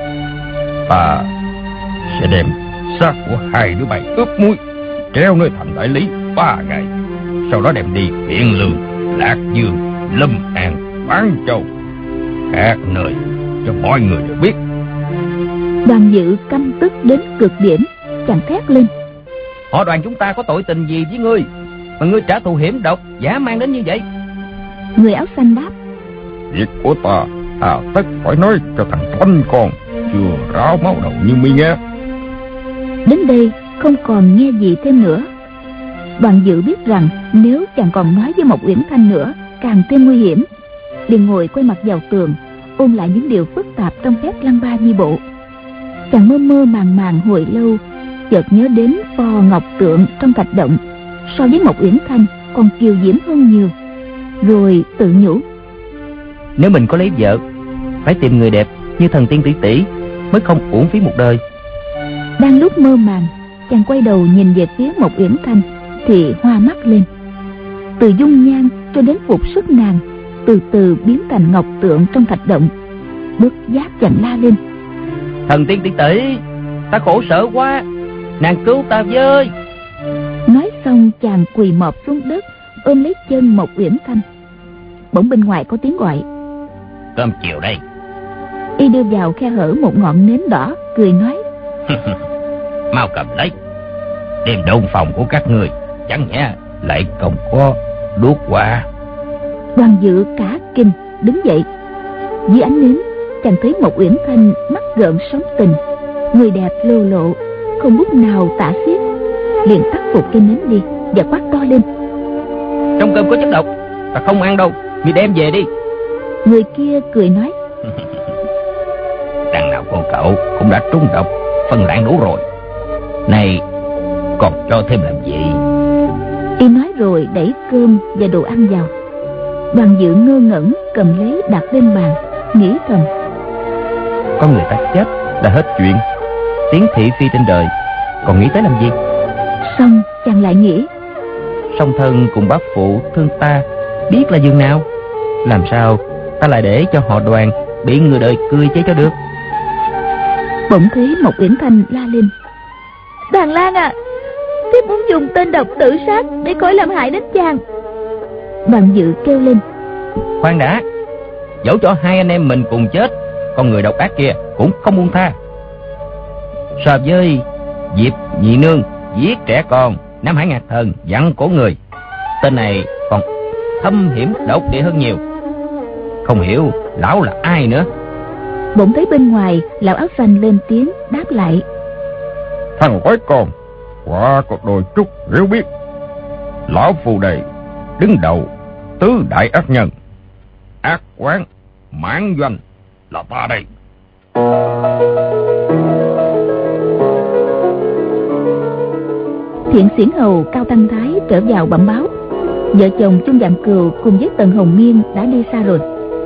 Ta sẽ đem xác của hai đứa bay ướp muối treo nơi thành Đại Lý ba ngày, sau đó đem đi Biện Lương, Lạc Dương, Lâm An, Bán Châu, các nơi cho mọi người đều biết. Đoàn Dự căm tức đến cực điểm, chàng thét lên: Họ Đoàn chúng ta có tội tình gì với ngươi mà ngươi trả thù hiểm độc dã man đến như vậy? Người áo xanh đáp: Việc của ta à tất phải nói cho thằng Thanh con chưa ráo máu đầu như mi nghe. Đến đây không còn nghe gì thêm nữa. Đoàn Dự biết rằng nếu chàng còn nói với Mộc Uyển Thanh nữa càng thêm nguy hiểm, liền ngồi quay mặt vào tường, ôn lại những điều phức tạp trong phép Lăng Ba Di Bộ. Chàng mơ mơ màng màng hồi lâu, chợt nhớ đến pho ngọc tượng trong thạch động so với Mộc Uyển Thanh còn kiều diễm hơn nhiều, rồi tự nhủ: Nếu mình có lấy vợ, phải tìm người đẹp như thần tiên tỷ tỷ mới không uổng phí một đời. Đang lúc mơ màng, chàng quay đầu nhìn về phía Mộc Uyển Thanh thì hoa mắt lên. Từ dung nhan cho đến phục sức nàng từ từ biến thành ngọc tượng trong thạch động. Bất giác chàng la lên: Thần tiên tỷ tỷ, ta khổ sở quá, nàng cứu ta với. Nói xong chàng quỳ mọp xuống đất ôm lấy chân Mộc Uyển Thanh. Bỗng bên ngoài có tiếng gọi: Cơm chiều đây. Y đưa vào khe hở một ngọn nến đỏ, cười nói: Mau cầm lấy, đem đôn phòng của các người, chẳng nhẽ lại không có đuốc qua. Đoàn Dự cả kinh đứng dậy. Dưới ánh nến, chàng thấy Mộc Uyển Thanh mắt gợn sóng tình, người đẹp lô lộ, không bút nào tả xiết. Liền tắt phục cây nến đi và quát to lên: Trong cơm có chất độc, ta không ăn đâu, mi đem về đi. Người kia cười nói: Đằng nào cô cậu cũng đã trúng độc, phân lãng đủ rồi, này còn cho thêm làm gì? Y nói rồi đẩy cơm và đồ ăn vào. Đoàn Dự ngơ ngẩn cầm lấy đặt lên bàn, nghĩ thầm: Con người ta chết là hết chuyện, tiếng thị phi trên đời, còn nghĩ tới làm gì? Xong chàng lại nghĩ: Song thân cùng bác phụ thương ta biết là dường nào, làm sao ta lại để cho họ Đoàn bị người đời cười chế cho được. Bỗng thấy Mộc Uyển Thanh la lên: Đoàn Lang à, thiếp muốn dùng tên độc tự sát để khỏi làm hại đến chàng. Đoàn Dự kêu lên: Khoan đã, dẫu cho hai anh em mình cùng chết, con người độc ác kia cũng không buông tha. So với Diệp Nhị Nương giết trẻ con, Nam Hải Ngạc Thần dặn cổ người, tên này còn thâm hiểm độc địa hơn nhiều. Không hiểu lão là ai nữa. Bỗng thấy bên ngoài lão áo xanh lên tiếng đáp lại: Thằng quái con, quả có đôi chút hiểu biết. Lão phù đây đứng đầu tứ đại ác nhân, ác quán mãn doanh là ta đây. Thiện Xiển Hầu Cao Tăng Thái trở vào bẩm báo: vợ chồng Chung Vạn Cừu cùng với Tần Hồng Miên đã đi xa rồi.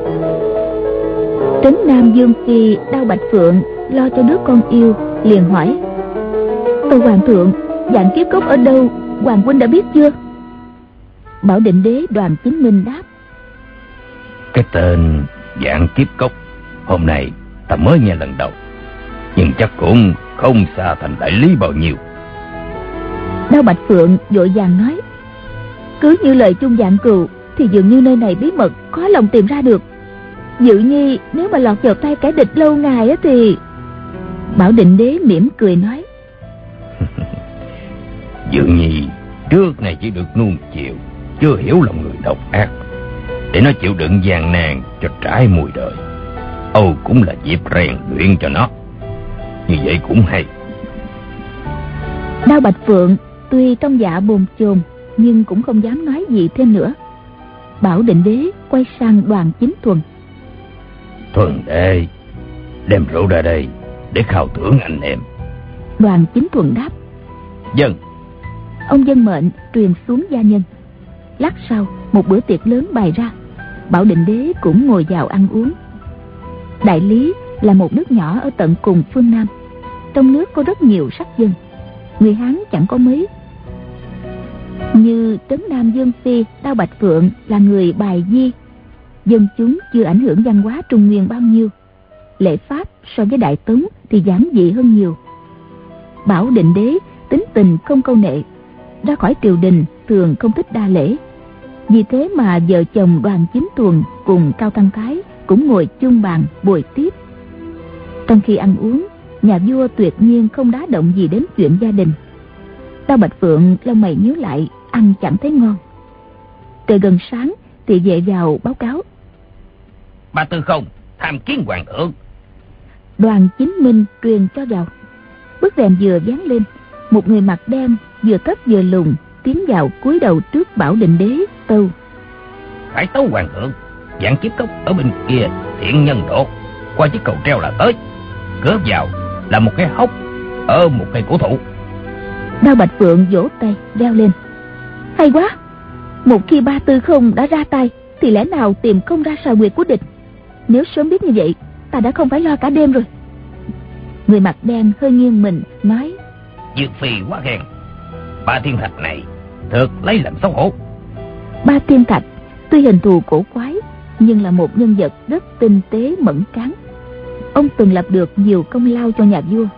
Trấn Nam Dương Phi Đao Bạch Phượng lo cho đứa con yêu, liền hỏi: Tâu hoàng thượng, Vạn Kiếp Cốc ở đâu, hoàng huynh đã biết chưa? Bảo Định Đế Đoàn Chính Minh đáp: Cái tên Vạn Kiếp Cốc Hôm nay ta mới nghe lần đầu, nhưng chắc cũng không xa thành đại lý bao nhiêu. Đao Bạch Phượng vội vàng nói: cứ như lời Chung Dạng Cừu thì dường như nơi này bí mật khó lòng tìm ra được. Dự nhi nếu mà lọt vào tay kẻ địch lâu ngày á thì... Bảo Định Đế mỉm cười nói: Dự nhi trước này chỉ được nuông chiều, chưa hiểu lòng người độc ác, để nó chịu đựng gian nan cho trải mùi đời. Âu cũng là dịp rèn luyện cho nó, như vậy cũng hay. Đao Bạch Phượng tuy trong dạ bồn chồn nhưng cũng không dám nói gì thêm nữa. Bảo Định Đế quay sang Đoàn Chính Thuần: Thuần đệ, đem rượu ra đây để khao thưởng anh em. Đoàn Chính Thuần đáp: Dân. Ông dân mệnh truyền xuống gia nhân. Lát sau một bữa tiệc lớn bày ra, Bảo Định Đế cũng ngồi vào ăn uống. Đại Lý là một nước nhỏ ở tận cùng phương Nam. Trong nước có rất nhiều sắc dân, người Hán chẳng có mấy. Như Trấn Nam Dương Phi Đao Bạch Phượng là người bài di, dân chúng chưa ảnh hưởng văn hóa Trung Nguyên bao nhiêu. Lễ pháp so với Đại Tống thì giản dị hơn nhiều. Bảo Định Đế tính tình không câu nệ, ra khỏi triều đình thường không thích đa lễ. Vì thế mà vợ chồng Đoàn Chính Thuần cùng Cao Tăng Thái cũng ngồi chung bàn bồi tiếp. Trong khi ăn uống, nhà vua tuyệt nhiên không đá động gì đến chuyện gia đình. Đao Bạch Phượng lông mày nhíu lại, ăn chẳng thấy ngon. Trời gần sáng thì về vào báo cáo: Ba Tư Không tham kiến hoàng thượng. Đoàn Chính Minh truyền cho vào. Bức rèm vừa vén lên, một người mặc đen vừa thấp vừa lùn tiến vào cúi đầu trước Bảo Định Đế tâu: Phải tấu hoàng thượng, Vạn Kiếp Cốc ở bên kia thiện nhân độ, qua chiếc cầu treo là tới. Cửa vào là một cái hốc ở một cây cổ thụ. Đao Bạch Phượng vỗ tay reo lên: hay quá! Một khi Ba Tư Không đã ra tay thì lẽ nào tìm không ra sào quyệt của địch. Nếu sớm biết như vậy, ta đã không phải lo cả đêm rồi. Người mặc đen hơi nghiêng mình nói: Dược Phi quá khen, Ba Thiên Thạch này thật lấy làm xấu hổ. Ba Thiên Thạch tuy hình thù cổ quái nhưng là một nhân vật rất tinh tế mẫn cán. Ông từng lập được nhiều công lao cho nhà vua,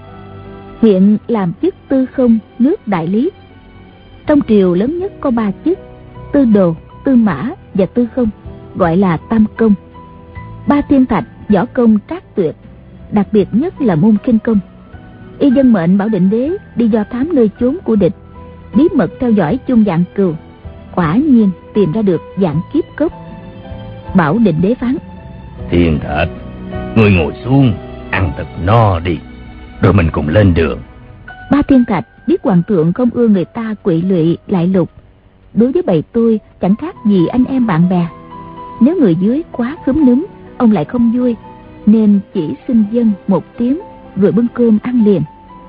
hiện làm chức tư không nước Đại Lý. Trong triều lớn nhất có ba chức: tư đồ, tư mã và tư không, gọi là tam công. Ba Thiên Thạch võ công trác tuyệt, đặc biệt nhất là môn khinh công. Y dân mệnh Bảo Định Đế đi do thám nơi chốn của địch, bí mật theo dõi Chung Dạng Cừu, quả nhiên tìm ra được Vạn Kiếp Cốc. Bảo Định Đế phán: Thiên Thạch, ngươi ngồi xuống ăn thật no đi, rồi mình cùng lên đường. Ba Thiên Thạch biết hoàng thượng không ưa người ta quỵ lụy lại lục. Đối với bầy tôi chẳng khác gì anh em bạn bè. Nếu người dưới quá khúm núm, ông lại không vui, nên chỉ xin dân một tiếng rồi bưng cơm ăn liền.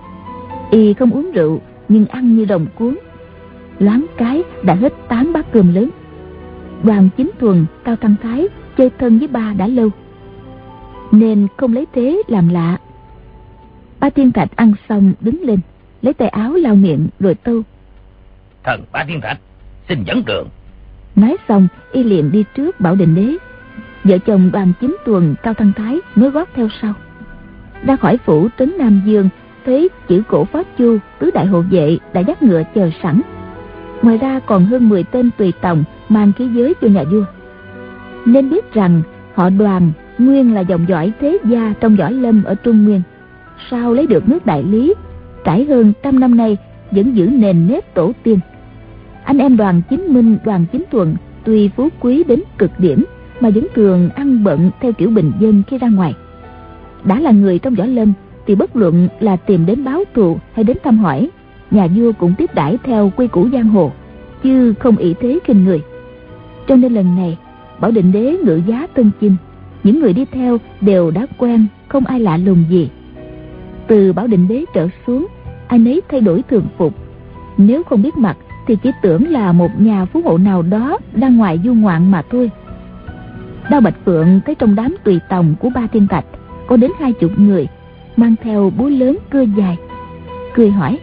Y không uống rượu nhưng ăn như rồng cuốn, loáng cái đã hết tám bát cơm lớn. Đoàn Chính Thuần, Cao Tăng Thái chơi thân với ba đã lâu nên không lấy thế làm lạ. Ba Thiên Thạch ăn xong đứng lên, lấy tay áo lau miệng rồi tâu: Thần Ba Thiên Thạch xin dẫn đường. Nói xong y liền đi trước Bảo Định Đế. Vợ chồng Đoàn Chính Thuần, Cao Tăng Thái nối gót theo sau. Ra khỏi phủ Trấn Nam Dương, thấy chữ cổ phó Chu tứ đại hộ vệ đã dắt ngựa chờ sẵn. Ngoài ra còn hơn mười tên tùy tòng mang khí giới cho nhà vua. Nên biết rằng họ Đoàn nguyên là dòng dõi thế gia trong võ lâm ở Trung Nguyên, sao lấy được nước Đại Lý, trải hơn trăm năm nay vẫn giữ nền nếp tổ tiên. Anh em Đoàn Chính Minh, Đoàn Chính Thuần tuy phú quý đến cực điểm mà vẫn thường ăn bận theo kiểu bình dân khi ra ngoài. Đã là người trong võ lâm thì bất luận là tìm đến báo thù hay đến thăm hỏi, nhà vua cũng tiếp đãi theo quy củ giang hồ, chứ không ỷ thế khinh người. Cho nên lần này Bảo Định Đế ngự giá Tân Chinh, những người đi theo đều đã quen, không ai lạ lùng gì. Từ Bảo Định Đế trở xuống, ai nấy thay đổi thường phục. Nếu không biết mặt thì chỉ tưởng là một nhà phú hộ nào đó ra ngoài du ngoạn mà thôi. Đao Bạch Phượng thấy trong đám tùy tòng của Ba Thiên Thạch có đến hai chục người, mang theo búa lớn cưa dài, cười hỏi: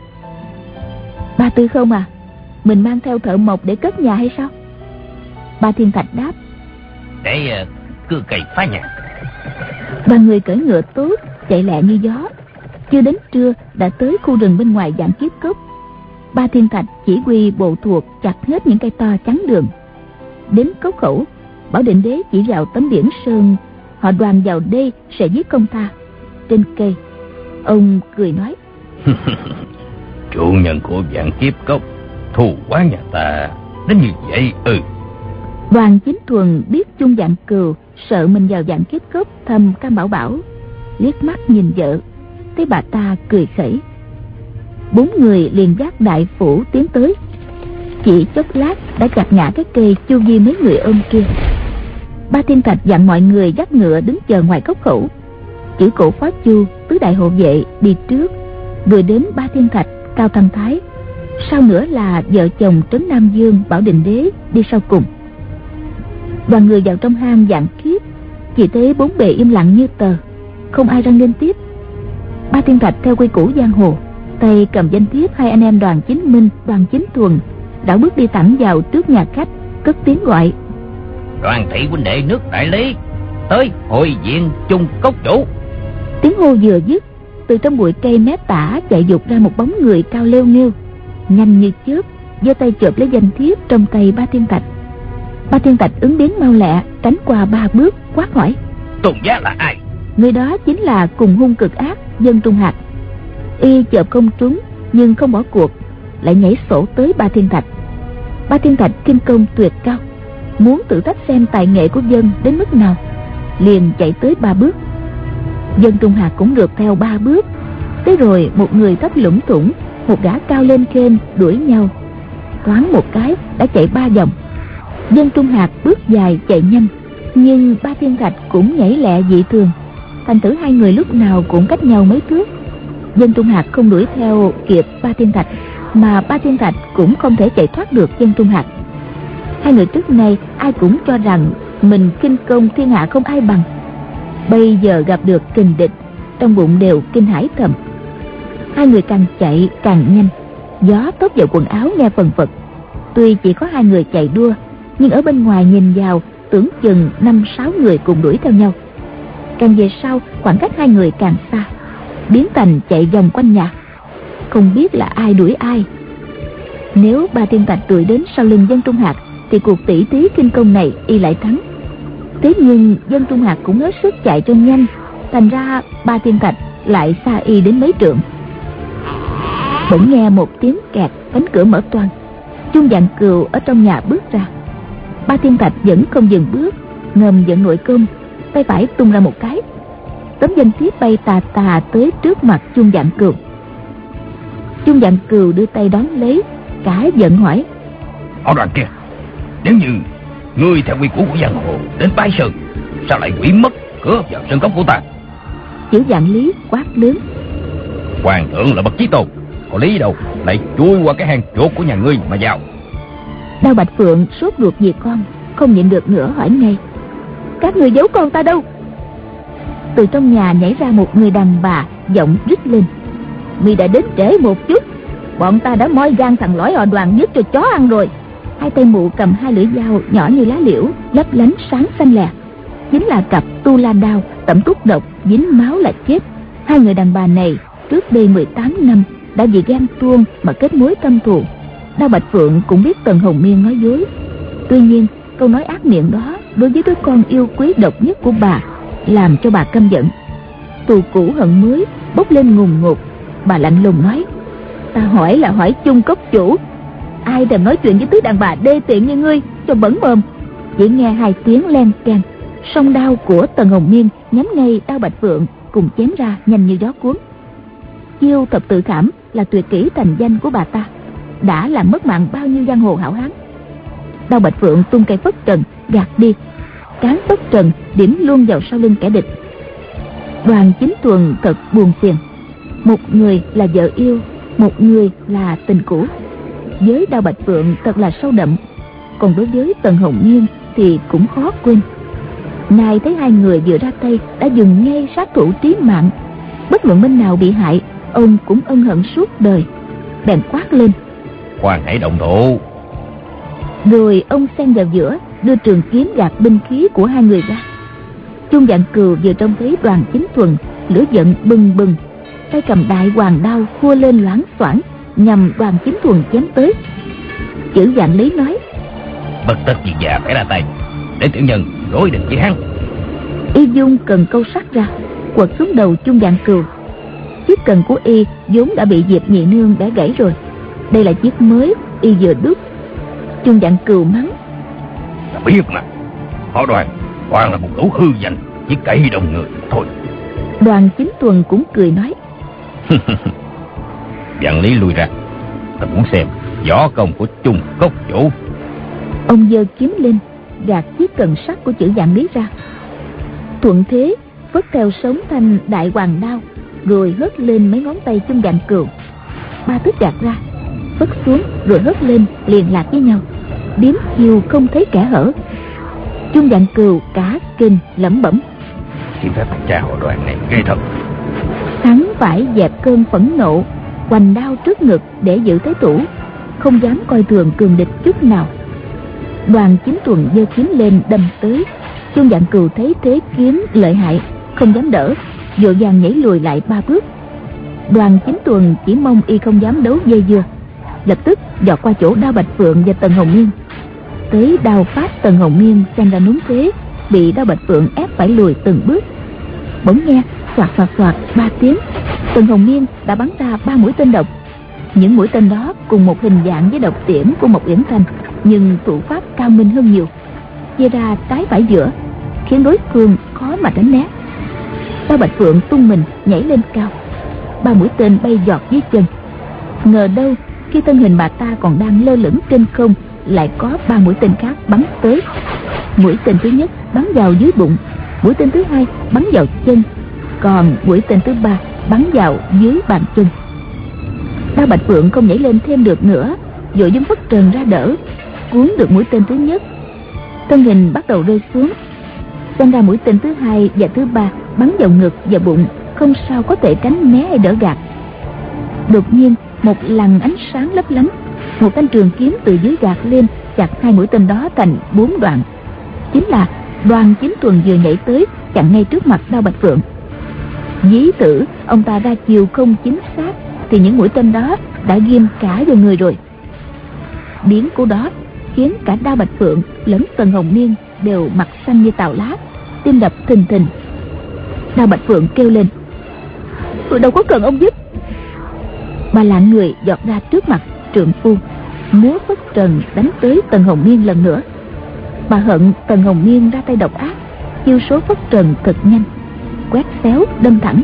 Ba Tư Không à, mình mang theo thợ mộc để cất nhà hay sao? Ba Thiên Thạch đáp: Để uh, cưa cây phá nhà. Đoàn người cưỡi ngựa tốt, chạy lẹ như gió. Chưa đến trưa đã tới khu rừng bên ngoài Vạn Kiếp Cốc. Ba Thiên Thạch chỉ huy bộ thuộc chặt hết những cây to chắn đường. Đến cốc khẩu, Bảo Định Đế chỉ vào tấm biển sơn: họ đoàn vào đây sẽ giết công ta. Trên cây, ông cười nói: chủ nhân của Vạn Kiếp Cốc thù quán nhà ta đến như vậy ừ. Đoàn Chính Thuần biết Chung Vạn Cừu sợ mình vào Vạn Kiếp Cốc, thầm cam bảo bảo, liếc mắt nhìn vợ, thấy bà ta cười khẩy. Bốn người liền dắt đại phủ tiến tới. Chỉ chốc lát đã chặt ngã cái cây chu vi mấy người ôm kia. Ba Thiên Thạch dặn mọi người dắt ngựa đứng chờ ngoài cốc khẩu. Chữ Cổ Phó Chu, tứ đại hộ vệ đi trước, vừa đến Ba Thiên Thạch, Cao Tăng Thái, sau nữa là vợ chồng Trấn Nam Dương, Bảo Định Đế đi sau cùng. Đoàn người vào trong hang Vạn Kiếp, chỉ thấy bốn bề im lặng như tờ, không ai răng lên tiếp. Ba Thiên Thạch theo quy củ giang hồ, tay cầm danh thiếp hai anh em Đoàn Chính Minh, Đoàn Chính Thuần đã bước đi thẳng vào trước nhà khách, cất tiếng gọi: Đoàn thị huynh đệ nước Đại Lý tới hội diện Chung Cốc chủ. Tiếng hô vừa dứt, từ trong bụi cây mép tả chạy vụt ra một bóng người cao lêu nghêu, nhanh như chớp, giơ tay chộp lấy danh thiếp trong tay Ba Thiên Thạch. Ba Thiên Thạch ứng biến mau lẹ, tránh qua ba bước, quát hỏi: Tôn giá là ai? Người đó chính là cùng hung cực ác Dân Trung Hạc. Y chộp không trúng nhưng không bỏ cuộc, lại nhảy sổ tới Ba Thiên Thạch. Ba Thiên Thạch kinh công tuyệt cao, muốn thử thách xem tài nghệ của Dân đến mức nào, liền chạy tới ba bước. Dân Trung Hạc cũng rượt theo ba bước. Tới rồi một người thấp lủng thủng, một gã cao lên khên đuổi nhau, thoáng một cái đã chạy ba vòng. Dân Trung Hạc bước dài chạy nhanh, nhưng Ba Thiên Thạch cũng nhảy lẹ dị thường, thành thử hai người lúc nào cũng cách nhau mấy thước. Dân Trung Hạc không đuổi theo kịp Ba Thiên Thạch, mà Ba Thiên Thạch cũng không thể chạy thoát được Dân Trung Hạc. Hai người trước nay ai cũng cho rằng mình kinh công thiên hạ không ai bằng, bây giờ gặp được kình địch, trong bụng đều kinh hãi thầm. Hai người càng chạy càng nhanh, gió tốc vào quần áo nghe phần phật. Tuy chỉ có hai người chạy đua, nhưng ở bên ngoài nhìn vào tưởng chừng năm sáu người cùng đuổi theo nhau. Càng về sau, khoảng cách hai người càng xa, biến thành chạy vòng quanh nhà, không biết là ai đuổi ai. Nếu Ba Thiên Thạch đuổi đến sau lưng Dân Trung Hạc thì cuộc tỷ thí kinh công này y lại thắng. Thế nhưng Dân Trung Hạc cũng hết sức chạy cho nhanh, thành ra Ba Thiên Thạch lại xa y đến mấy trượng. Bỗng nghe một tiếng kẹt, cánh cửa mở toang. Chung Vạn Cừu ở trong nhà bước ra. Ba Thiên Thạch vẫn không dừng bước, ngầm giận nội cơm, tay phải tung ra một cái, tấm danh thiếp bay tà tà tới trước mặt Chung Vạn Cừu. Chung Vạn Cừu đưa tay đón lấy, cả giận hỏi: Họ Đoàn kia, nếu như ngươi theo quy củ của giang hồ đến bái sơn, sao lại quỷ mất cửa vào sân cốc của ta? Chữ Vạn Lý quát lớn: Hoàng thượng là bậc chí tôn, có lý đâu lại chui qua cái hang chuột của nhà ngươi mà vào? Đao Bạch Phượng sốt ruột vì con, không nhịn được nữa hỏi ngay: Các người giấu con ta đâu? Từ trong nhà nhảy ra một người đàn bà, giọng rít lên: Mi đã đến trễ một chút, bọn ta đã moi gan thằng lõi họ Đoàn nhất cho chó ăn rồi. Hai tay mụ cầm hai lưỡi dao nhỏ như lá liễu, lấp lánh sáng xanh lè, chính là cặp tu la đao tẩm thuốc độc, dính máu là chết. Hai người đàn bà này trước đây mười tám năm đã vì gan tuông mà kết mối tâm thù. Đao Bạch Phượng cũng biết Tần Hồng Miên nói dối, tuy nhiên câu nói ác miệng đó đối với đứa con yêu quý độc nhất của bà làm cho bà căm giận. Tù cũ hận mới bốc lên ngùn ngụt. Bà lạnh lùng nói: Ta hỏi là hỏi Chung Cốc chủ, ai thèm nói chuyện với thứ đàn bà đê tiện như ngươi cho bẩn mồm. Chỉ nghe hai tiếng len keng, song đao của Tần Hồng Miên nhắm ngay Đao Bạch Phượng cùng chém ra nhanh như gió cuốn. Chiêu thập tự khảm là tuyệt kỹ thành danh của bà ta, đã làm mất mạng bao nhiêu giang hồ hảo hán. Đao Bạch Phượng tung cây phất trần gạt đi, cán phất trần điểm luôn vào sau lưng kẻ địch. Đoàn Chính Thuần thật buồn phiền, một người là vợ yêu, một người là tình cũ. Với Đao Bạch Phượng thật là sâu đậm, còn đối với Tần Hồng Miên thì cũng khó quên. Nay thấy hai người vừa ra tay đã dùng ngay sát thủ trí mạng, bất luận bên nào bị hại, ông cũng ân hận suốt đời. Bèn quát lên: Khoan hãy động thủ. Rồi ông xen vào giữa, đưa trường kiếm gạt binh khí của hai người ra. Chung Vạn Cừu vừa trông thấy Đoàn Chính Thuần lửa giận bừng bừng, tay cầm đại hoàng đao khua lên loáng xoảng nhằm Đoàn Chính Thuần chém tới. Chữ Vạn Lý nói: Bất tất gì già phải ra tay, để tiểu nhân đối địch với hắn. Y dung cần câu sắt ra quật xuống đầu Chung Vạn Cừu. Chiếc cần của y vốn đã bị Diệp Nhị Nương bẻ gãy rồi, đây là chiếc mới y vừa đúc. Chung Vạn Cừu mắng: Ta biết mà, họ Đoàn toàn là một lũ hư danh, chỉ cậy đồng người thôi. Đoàn Chính Thuần cũng cười nói: Vạn Lý lui ra, ta muốn xem võ công của Chung Cốc Chủ. Ông giơ kiếm lên gạt chiếc cần sắt của Chữ Vạn Lý ra, thuận thế vớt theo sống thanh đại hoàng đao, rồi hất lên mấy ngón tay Chung Vạn Cừu. Ba thức gạt ra, vớt xuống rồi hất lên liền lạc với nhau, điếm chiêu không thấy kẻ hở. Chung Vạn Cừu cả kinh lẩm bẩm: Kiếm phép thằng cha họ Đoàn này ghê thật. Hắn phải dẹp cơn phẫn nộ, hoành đao trước ngực để giữ thế thủ, không dám coi thường cường địch chút nào. Đoàn Chính Thuần giơ kiếm lên đâm tới. Chung Vạn Cừu thấy thế kiếm lợi hại, không dám đỡ, vội vàng nhảy lùi lại ba bước. Đoàn Chính Thuần chỉ mong y không dám đấu dây dưa, lập tức dọt qua chỗ Đao Bạch Phượng và Tần Hồng Miên. Tới đao pháp Tần Hồng Miên xem ra núng thế, bị Đao Bạch Phượng ép phải lùi từng bước. Bỗng nghe xoạt xoạt xoạt ba tiếng, Tần Hồng Miên đã bắn ra ba mũi tên độc. Những mũi tên đó cùng một hình dạng với độc tiễn của Mộc Uyển Thanh, nhưng thủ pháp cao minh hơn nhiều, chia ra trái phải giữa, khiến đối phương khó mà tránh né. Đao Bạch Phượng tung mình nhảy lên cao, ba mũi tên bay giọt dưới chân. Ngờ đâu khi thân hình bà ta còn đang lơ lửng trên không, lại có ba mũi tên khác bắn tới. Mũi tên thứ nhất bắn vào dưới bụng, mũi tên thứ hai bắn vào chân, còn mũi tên thứ ba bắn vào dưới bàn chân. Đao Bạch Phượng không nhảy lên thêm được nữa, vội dùng phất trần ra đỡ, cuốn được mũi tên thứ nhất. Thân hình bắt đầu rơi xuống, xem ra mũi tên thứ hai và thứ ba bắn vào ngực và bụng, không sao có thể tránh né hay đỡ gạt. Đột nhiên một lằn ánh sáng lấp lánh, một thanh trường kiếm từ dưới gạt lên, chặt hai mũi tên đó thành bốn đoạn. Chính là Đoàn Chính Thuần vừa nhảy tới chặn ngay trước mặt Đao Bạch Phượng. Dí tử ông ta ra chiều không chính xác, thì những mũi tên đó đã ghim cả vào người rồi. Biến cố đó khiến cả Đao Bạch Phượng lẫn Tần Hồng Miên đều mặt xanh như tàu lá, tim đập thình thình. Đao Bạch Phượng kêu lên: tôi đâu có cần ông giúp. Bà lạng người giọt ra trước mặt trượng phu, múa phất trần đánh tới Tần Hồng Miên lần nữa. Bà hận Tần Hồng Miên ra tay độc ác, chiêu số phất trần thật nhanh, quét xéo đâm thẳng,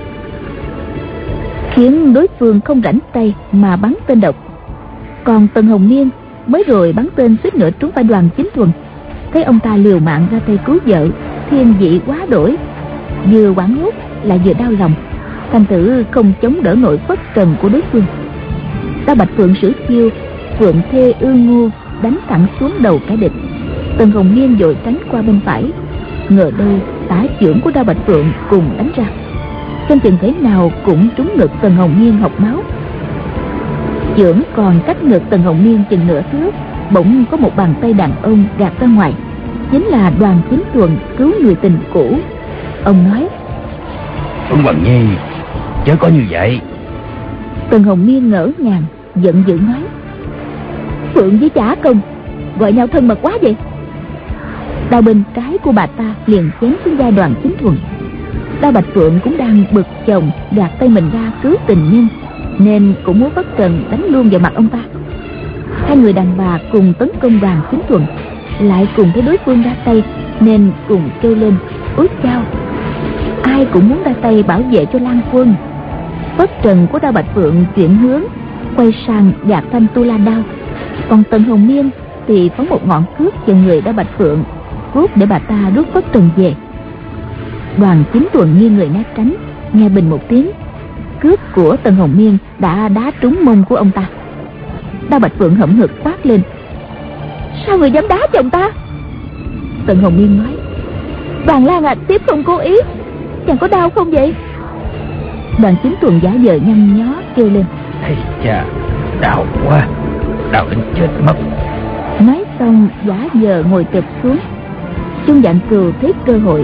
khiến đối phương không rảnh tay mà bắn tên độc. Còn Tần Hồng Miên mới rồi bắn tên suýt nữa trúng phải Đoàn Chính Thuần, thấy ông ta liều mạng ra tay cứu vợ, thiên vị quá đổi, vừa hoảng hốt lại vừa đau lòng, thành thử không chống đỡ nổi phất trần của đối phương. Đao Bạch Phượng sử chiêu Phượng Thê Ư Ngô đánh thẳng xuống đầu kẻ địch. Tần Hồng Miên vội tránh qua bên phải, ngờ đâu tả chưởng của Đao Bạch Phượng cùng đánh ra, xem chừng thế nào cũng trúng ngực Tần Hồng Miên học máu. Chưởng còn cách ngực Tần Hồng Miên chừng nửa thước, bỗng có một bàn tay đàn ông gạt ra ngoài, chính là Đoàn Chính Thuần cứu người tình cũ. Ông nói: Phương Hoàng Nhi, chớ có như vậy. Tần Hồng Miên ngỡ ngàng giận dữ nói: Phượng với Chả Công gọi nhau thân mật quá vậy. Đao bên trái của bà ta liền chém xuống vai Đoàn Chính Thuần. Đao Bạch Phượng cũng đang bực chồng gạt tay mình ra cứu tình nhân, nên cũng muốn phất trần đánh luôn vào mặt ông ta. Hai người đàn bà cùng tấn công Đoàn Chính Thuần, lại cùng thấy đối phương ra tay nên cùng kêu lên ối chao. Ai cũng muốn ra tay bảo vệ cho Lan Quân. Phất trần của Đao Bạch Phượng chuyển hướng, quay sang gạt thanh tu la đao, còn Tần Hồng Miên thì phóng một ngọn cước vào người Đao Bạch Phượng, cốt để bà ta rút phất trần về. Đoàn Chính Thuần nghiêng người né tránh, nghe bình một tiếng, cước của Tần Hồng Miên đã đá trúng mông của ông ta. Đao Bạch Phượng hậm hực quát lên: sao người dám đá chồng ta? Tần Hồng Miên nói: Đoàn Lan à, tiếp không cố ý, chàng có đau không vậy? Đoàn Chính Thuần giả vờ nhăn nhó kêu lên: Ây cha, đau quá, đau đến chết mất. Nói xong giả vờ ngồi trật xuống. Chung Vạn Cừu thấy cơ hội,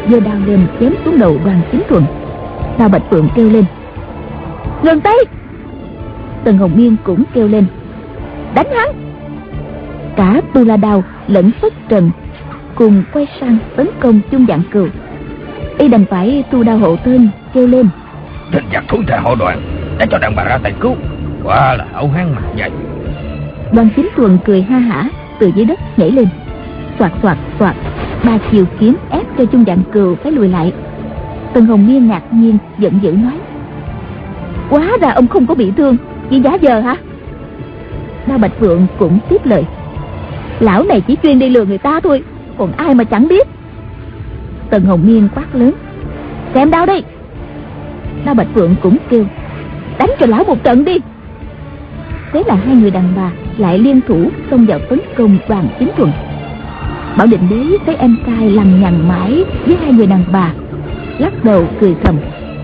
giơ đao lên chém xuống đầu Đoàn Chính Thuần. Đao Bạch Phượng kêu lên: "Ngừng tay!" Tần Hồng Miên cũng kêu lên: "Đánh hắn!" Cả Tu La Đao lẫn Phất Trần cùng quay sang tấn công Chung Dạng Cừu. Y đành phải tu đao hộ thân, kêu lên: "Tên giặc thối tha họ Đoàn đã cho đàn bà ra tay cứu, quả là hảo hán mặt dày." Đoàn Chính Thuần cười ha hả từ dưới đất nhảy lên, xoạt xoạt xoạt ba chiều kiếm ép cho Chung Dạng Cừu phải lùi lại. Tần Hồng Miên ngạc nhiên giận dữ nói: "Quá ra ông không có bị thương, chỉ giả vờ hả?" Đao Bạch Phượng cũng tiếp lời: "Lão này chỉ chuyên đi lừa người ta thôi, còn ai mà chẳng biết." Tần Hồng Miên quát lớn: "Xem đao đây!" Đao Bạch Phượng cũng kêu: "Đánh cho lão một trận đi!" Thế là hai người đàn bà lại liên thủ xông vào tấn công Đoàn Chính Thuần. Bảo Định Đế thấy em trai lằng nhằng mãi với hai người đàn bà, lắc đầu cười thầm,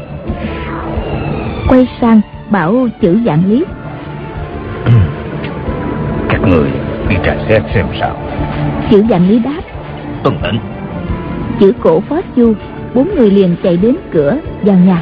quay sang bảo Chử Vạn Lý: "Các người đi tra xét xem sao." Chử Vạn Lý đáp: "Tuân lệnh." Chử Cổ, Phó Chu bốn người liền chạy đến cửa vào nhà.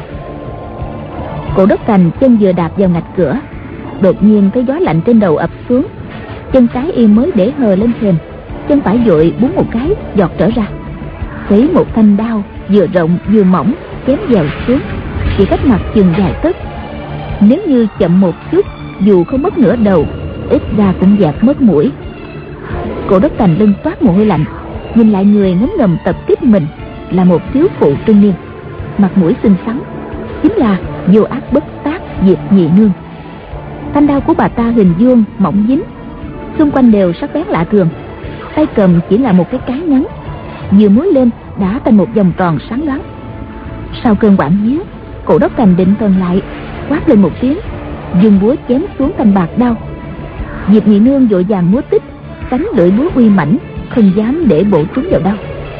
Cổ Đốc Thành chân vừa đạp vào ngạch cửa, đột nhiên thấy gió lạnh trên đầu ập xuống. Chân trái y mới để hờ lên thềm, chân phải vội búng một cái giọt trở ra, thấy một thanh đao vừa rộng vừa mỏng chém vào xuống, chỉ cách mặt chừng vài tấc. Nếu như chậm một chút, dù không mất nửa đầu, ít ra cũng dạt mất mũi. Cổ Đốc Thành lưng toát mồ hôi lạnh, nhìn lại người ngấm ngầm tập kích mình là một thiếu phụ trung niên, mặt mũi xinh xắn, chính là Vô Ác Bất Tác Diệp Nhị Nương. Thanh đao của bà ta hình vuông mỏng dính, xung quanh đều sắc bén lạ thường. Tay cầm chỉ là một cái cái ngắn, vừa múa lên đã thành một vòng tròn sáng loáng. Sau cơn quảng vía, Cổ Đốc Thành định thần lại, quát lên một tiếng, dùng búa chém xuống thanh bạc đao. Diệp Nhị Nương vội vàng múa tích, cánh lưỡi búa uy mãnh, không dám để bổ trúng vào đao.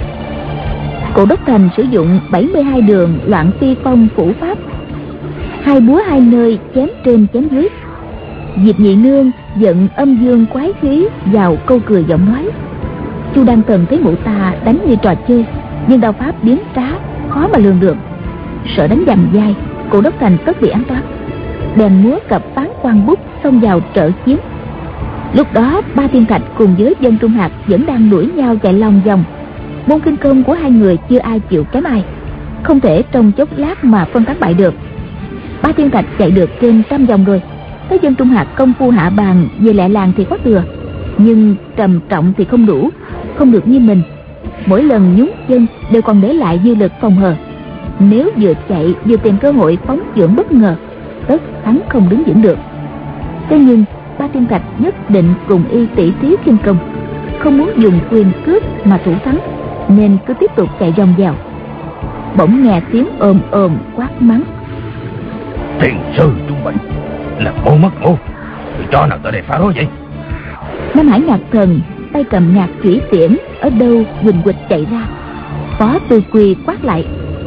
Cổ Đốc Thành sử dụng bảy mươi hai đường Loạn Phi Phong phủ pháp, hai búa hai nơi chém trên chém dưới. Diệp Nhị Nương giận âm dương quái khí vào câu cười giọng nói. Chu Đăng Tần thấy mụ ta đánh như trò chơi, nhưng đao pháp biến trá khó mà lường được, sợ đánh giằng dai, Cổ Đốc Thành tất bị ám toán, bèn múa cặp Phán Quan Bút xông vào trợ chiến. Lúc đó Ba Thiên Thạch cùng với Dân Trung Hạt vẫn đang đuổi nhau chạy lòng vòng. Môn khinh công của hai người chưa ai chịu kém ai, không thể trong chốc lát mà phân thắng bại được. Ba Thiên Thạch chạy được trên trăm vòng rồi, thấy Dân Trung Hạt công phu hạ bàn về lẹ làng thì có thừa, nhưng trầm trọng thì không đủ, không được như mình. Mỗi lần nhúng chân đều còn để lại dư lực phòng hờ, nếu vừa chạy vừa tìm cơ hội phóng chưởng bất ngờ, tất thắng không đứng vững được. Thế nhưng Ba Thiên Thạch nhất định cùng y tỷ thí khinh công, không muốn dùng quyền cướp mà thủ thắng, nên cứ tiếp tục chạy vòng vào. Bỗng nghe tiếng ồm ồm quát mắng: "Thiền sư chúng mày là mô mất mô, tôi cho nào tới đây phá rối vậy?" Nam Hải Ngạc Thần tay cầm ngạc chủy tiễn ở đâu quỳnh quỳnh chạy ra. Phó Tư Quy quát lại: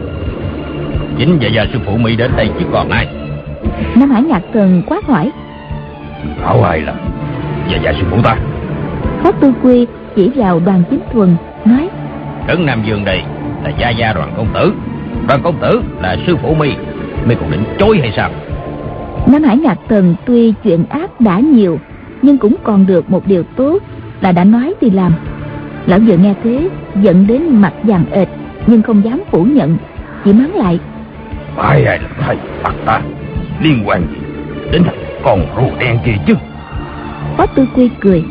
"Chính và già sư phụ Mỹ đến đây chứ còn ai?" Nam Hải Ngạc Thần quát hỏi: "Bảo ai là và già sư phụ ta?" Phó Tư Quy chỉ vào Đoàn Chính Thuần nói: "Trấn Nam Dương đây là gia gia Đoàn công tử, Đoàn công tử là sư phụ mi, mi còn định chối hay sao?" Nam Hải Ngạc Thần tuy chuyện ác đã nhiều, nhưng cũng còn được một điều tốt là đã nói thì làm. Lão vừa nghe thế giận đến mặt vàng ệt, nhưng không dám phủ nhận, chỉ mắng lại: "Ai ai là thầy bắt ta, liên quan gì đến thằng con rùa đen kia chứ?" Phó Tư Quy cười: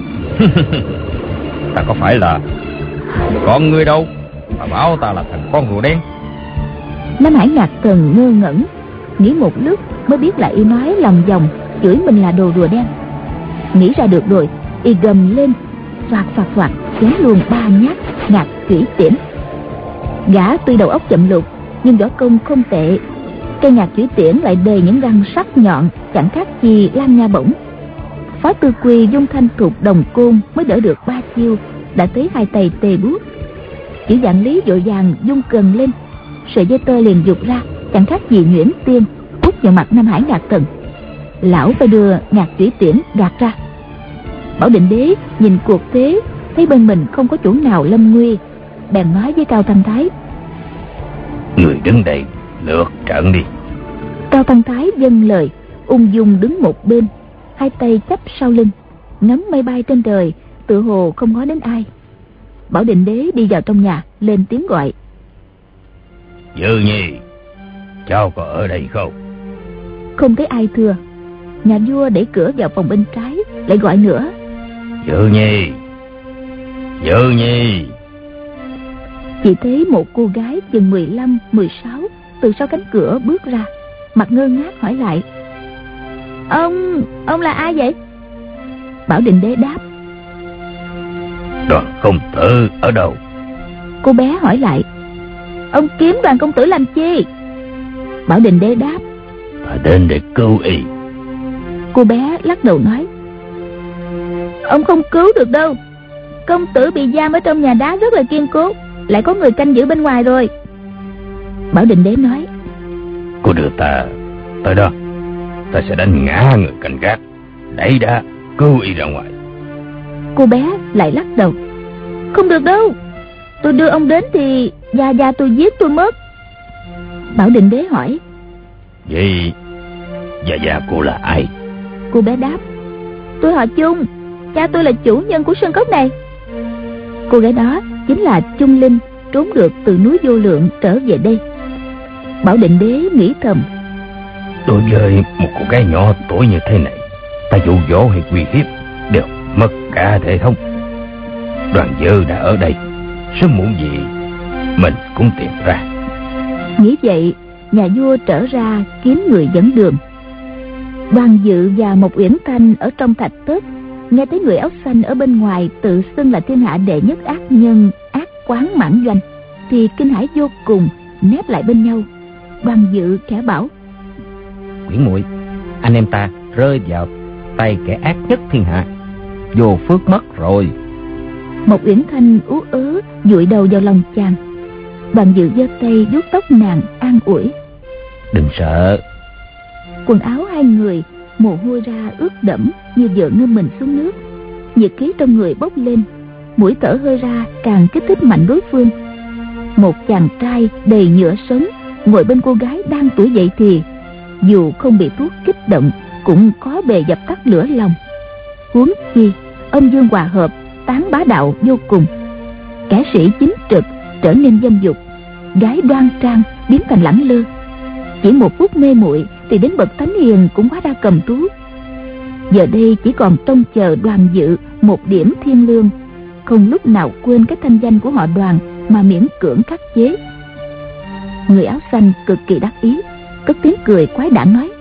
"Ta có phải là con ngươi đâu mà bảo ta là thằng con rùa đen?" Nam Hải Ngạc Thần ngơ ngẩn, nghĩ một lúc mới biết là y nói lòng vòng chửi mình là đồ rùa đen. Nghĩ ra được rồi, y gầm lên, xoạt xoạt xoạt chém luôn ba nhát ngạc chủy tiễn. Gã tuy đầu óc chậm lục, nhưng võ công không tệ. Cây ngạc chủy tiễn lại đầy những răng sắc nhọn, chẳng khác gì lan nha bổng. Phó Tư Quy dung thanh thuộc đồng côn mới đỡ được ba chiêu, đã thấy hai tay tê buốt. Chữ Vạn Lý vội vàng dung cần lên, sợi dây tơ liền giục ra, chẳng khác gì nhuyễn tiên hút vào mặt Nam Hải Ngạc Thần. Lão phải đưa ngạc chủy tiễn gạt ra. Bảo Định Đế nhìn cuộc thế, thấy bên mình không có chỗ nào lâm nguy, bèn nói với Cao Thanh Thái: Người đứng đây lượt trận đi. Cao Tăng Thái vâng lời, ung dung đứng một bên, hai tay chắp sau lưng, ngắm mây bay trên trời, tự hồ không ngó đến ai. Bảo Định Đế đi vào trong nhà, lên tiếng gọi. Dư Nhi, cháu có ở đây không? Không thấy ai thưa. Nhà vua đẩy cửa vào phòng bên trái, lại gọi nữa. Dư Nhi, Dư Nhi. Chỉ thấy một cô gái chừng mười lăm, mười sáu từ sau cánh cửa bước ra, mặt ngơ ngác hỏi lại. Ông, ông là ai vậy? Bảo Định Đế đáp. Đoàn công tử ở đâu? Cô bé hỏi lại. Ông kiếm Đoàn công tử làm chi? Bảo Định Đế đáp. Ta đến để cứu y. Cô bé lắc đầu nói. Ông không cứu được đâu. Công tử bị giam ở trong nhà đá rất là kiên cố, lại có người canh giữ bên ngoài rồi. Bảo Định Đế nói. Cô đưa ta tới đó, ta sẽ đánh ngã người canh gác, đẩy đá cứu y ra ngoài. Cô bé lại lắc đầu. Không được đâu, tôi đưa ông đến thì già già tôi giết tôi mất. Bảo Định Đế hỏi. Vậy già già cô là ai? Cô bé đáp. Tôi họ Chung, cha tôi là chủ nhân của sơn cốc này. Cô gái đó chính là Chung Linh, trốn được từ núi Vô Lượng trở về đây. Bảo Định Đế nghĩ thầm. Đối với một cô gái nhỏ tuổi như thế này, ta dụ dỗ hay uy hiếp đều mất cả thể thống. Đoàn Dư đã ở đây, sớm muộn gì mình cũng tìm ra. Nghĩ vậy, nhà vua trở ra kiếm người dẫn đường. Đoàn Dự và Mộc Uyển Thanh ở trong thạch thất nghe thấy người áo xanh ở bên ngoài tự xưng là thiên hạ đệ nhất ác nhân, ác quán Mãn Doanh, thì kinh hãi vô cùng, nép lại bên nhau. Đoàn Dự khẽ bảo. Uyển muội, anh em ta rơi vào tay kẻ ác nhất thiên hạ, vô phước mất rồi. Mộc Uyển Thanh ú ớ dụi đầu vào lòng chàng. Đoàn Dự giơ tay vuốt tóc nàng an ủi. Đừng sợ. Quần áo hai người mồ hôi ra ướt đẫm như vừa ngâm mình xuống nước, nhiệt khí trong người bốc lên, mũi thở hơi ra càng kích thích mạnh đối phương. Một chàng trai đầy nhựa sống ngồi bên cô gái đang tuổi dậy thì, dù không bị thuốc kích động cũng có bề dập tắt lửa lòng. Huống chi âm dương hòa hợp, tán bá đạo vô cùng. Kẻ sĩ chính trực trở nên dâm dục, gái đoan trang biến thành lẳng lơ. Chỉ một phút mê muội thì đến bậc thánh hiền cũng hóa ra cầm thú. Giờ đây chỉ còn trông chờ Đoàn Dự một điểm thiên lương, không lúc nào quên cái thanh danh của họ Đoàn mà miễn cưỡng khắc chế. Người áo xanh cực kỳ đắc ý, cất tiếng cười quái đản nói.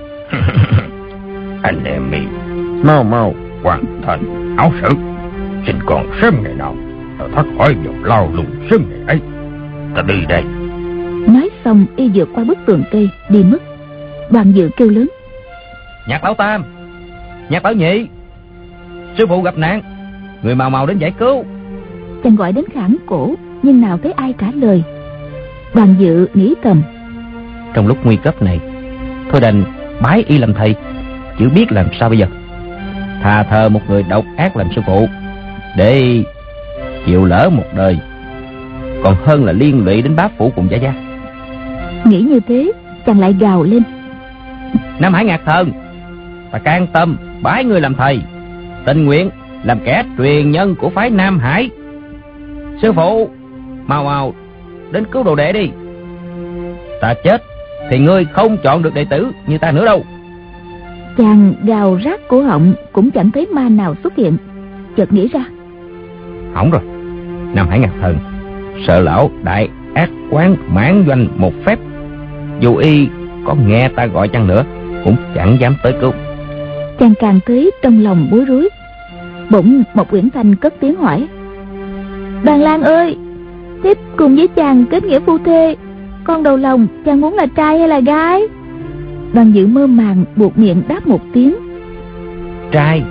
Anh em mình Mau mau hoàn thành áo sử, xin còn sớm ngày nào ta thoát khỏi dòng lao lùng sớm ngày ấy. ta đi đây. Nói xong y vượt qua bức tường cây đi mất. Đoàn Dự kêu lớn. Nhạc Lão Tam, Nhạc Lão Nhị, sư phụ gặp nạn, người màu màu đến giải cứu. Chàng gọi đến khản cổ nhưng nào thấy ai trả lời. Đoàn Dự nghĩ thầm. Trong lúc nguy cấp này, thôi đành bái y làm thầy, chứ biết làm sao bây giờ. Thà thờ một người độc ác làm sư phụ, để chịu lỡ một đời, còn hơn là liên lụy đến bá phụ cùng Gia Gia. Nghĩ như thế, chàng lại gào lên. Nam Hải Ngạc Thần, ta can tâm bái người làm thầy, tình nguyện làm kẻ truyền nhân của phái Nam Hải. Sư phụ, mau mau đến cứu đồ đệ đi. Ta chết thì ngươi không chọn được đệ tử như ta nữa đâu. Chàng gào rát cổ họng cũng chẳng thấy ma nào xuất hiện. Chợt nghĩ ra. Hỏng rồi, Nam Hải Ngạc Thần sợ lão đại ác quán Mãn Doanh một phép, dù y có nghe ta gọi chăng nữa cũng chẳng dám tới cứu. Chàng càng thấy trong lòng bối rối. Bỗng Mộc Uyển Thanh cất tiếng hỏi. Đoàn Lang ơi, thiếp cùng với chàng kết nghĩa phu thê, con đầu lòng chàng muốn là trai hay là gái? Đoàn Dự mơ màng buộc miệng đáp một tiếng. Trai.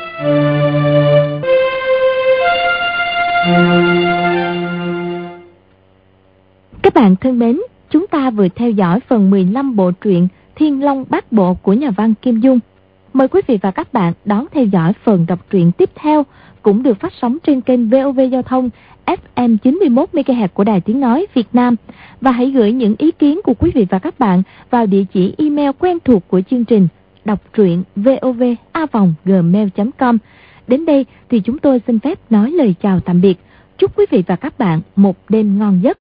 Các bạn thân mến, chúng ta vừa theo dõi phần mười lăm bộ truyện Thiên Long Bát Bộ của nhà văn Kim Dung. Mời quý vị và các bạn đón theo dõi phần đọc truyện tiếp theo, cũng được phát sóng trên kênh vê o vê Giao thông ép em chín mươi mốt mê ga héc của Đài Tiếng Nói Việt Nam. Và hãy gửi những ý kiến của quý vị và các bạn vào địa chỉ email quen thuộc của chương trình đọc truyện vov a vòng gmail chấm com. Đến đây thì chúng tôi xin phép nói lời chào tạm biệt. Chúc quý vị và các bạn một đêm ngon giấc.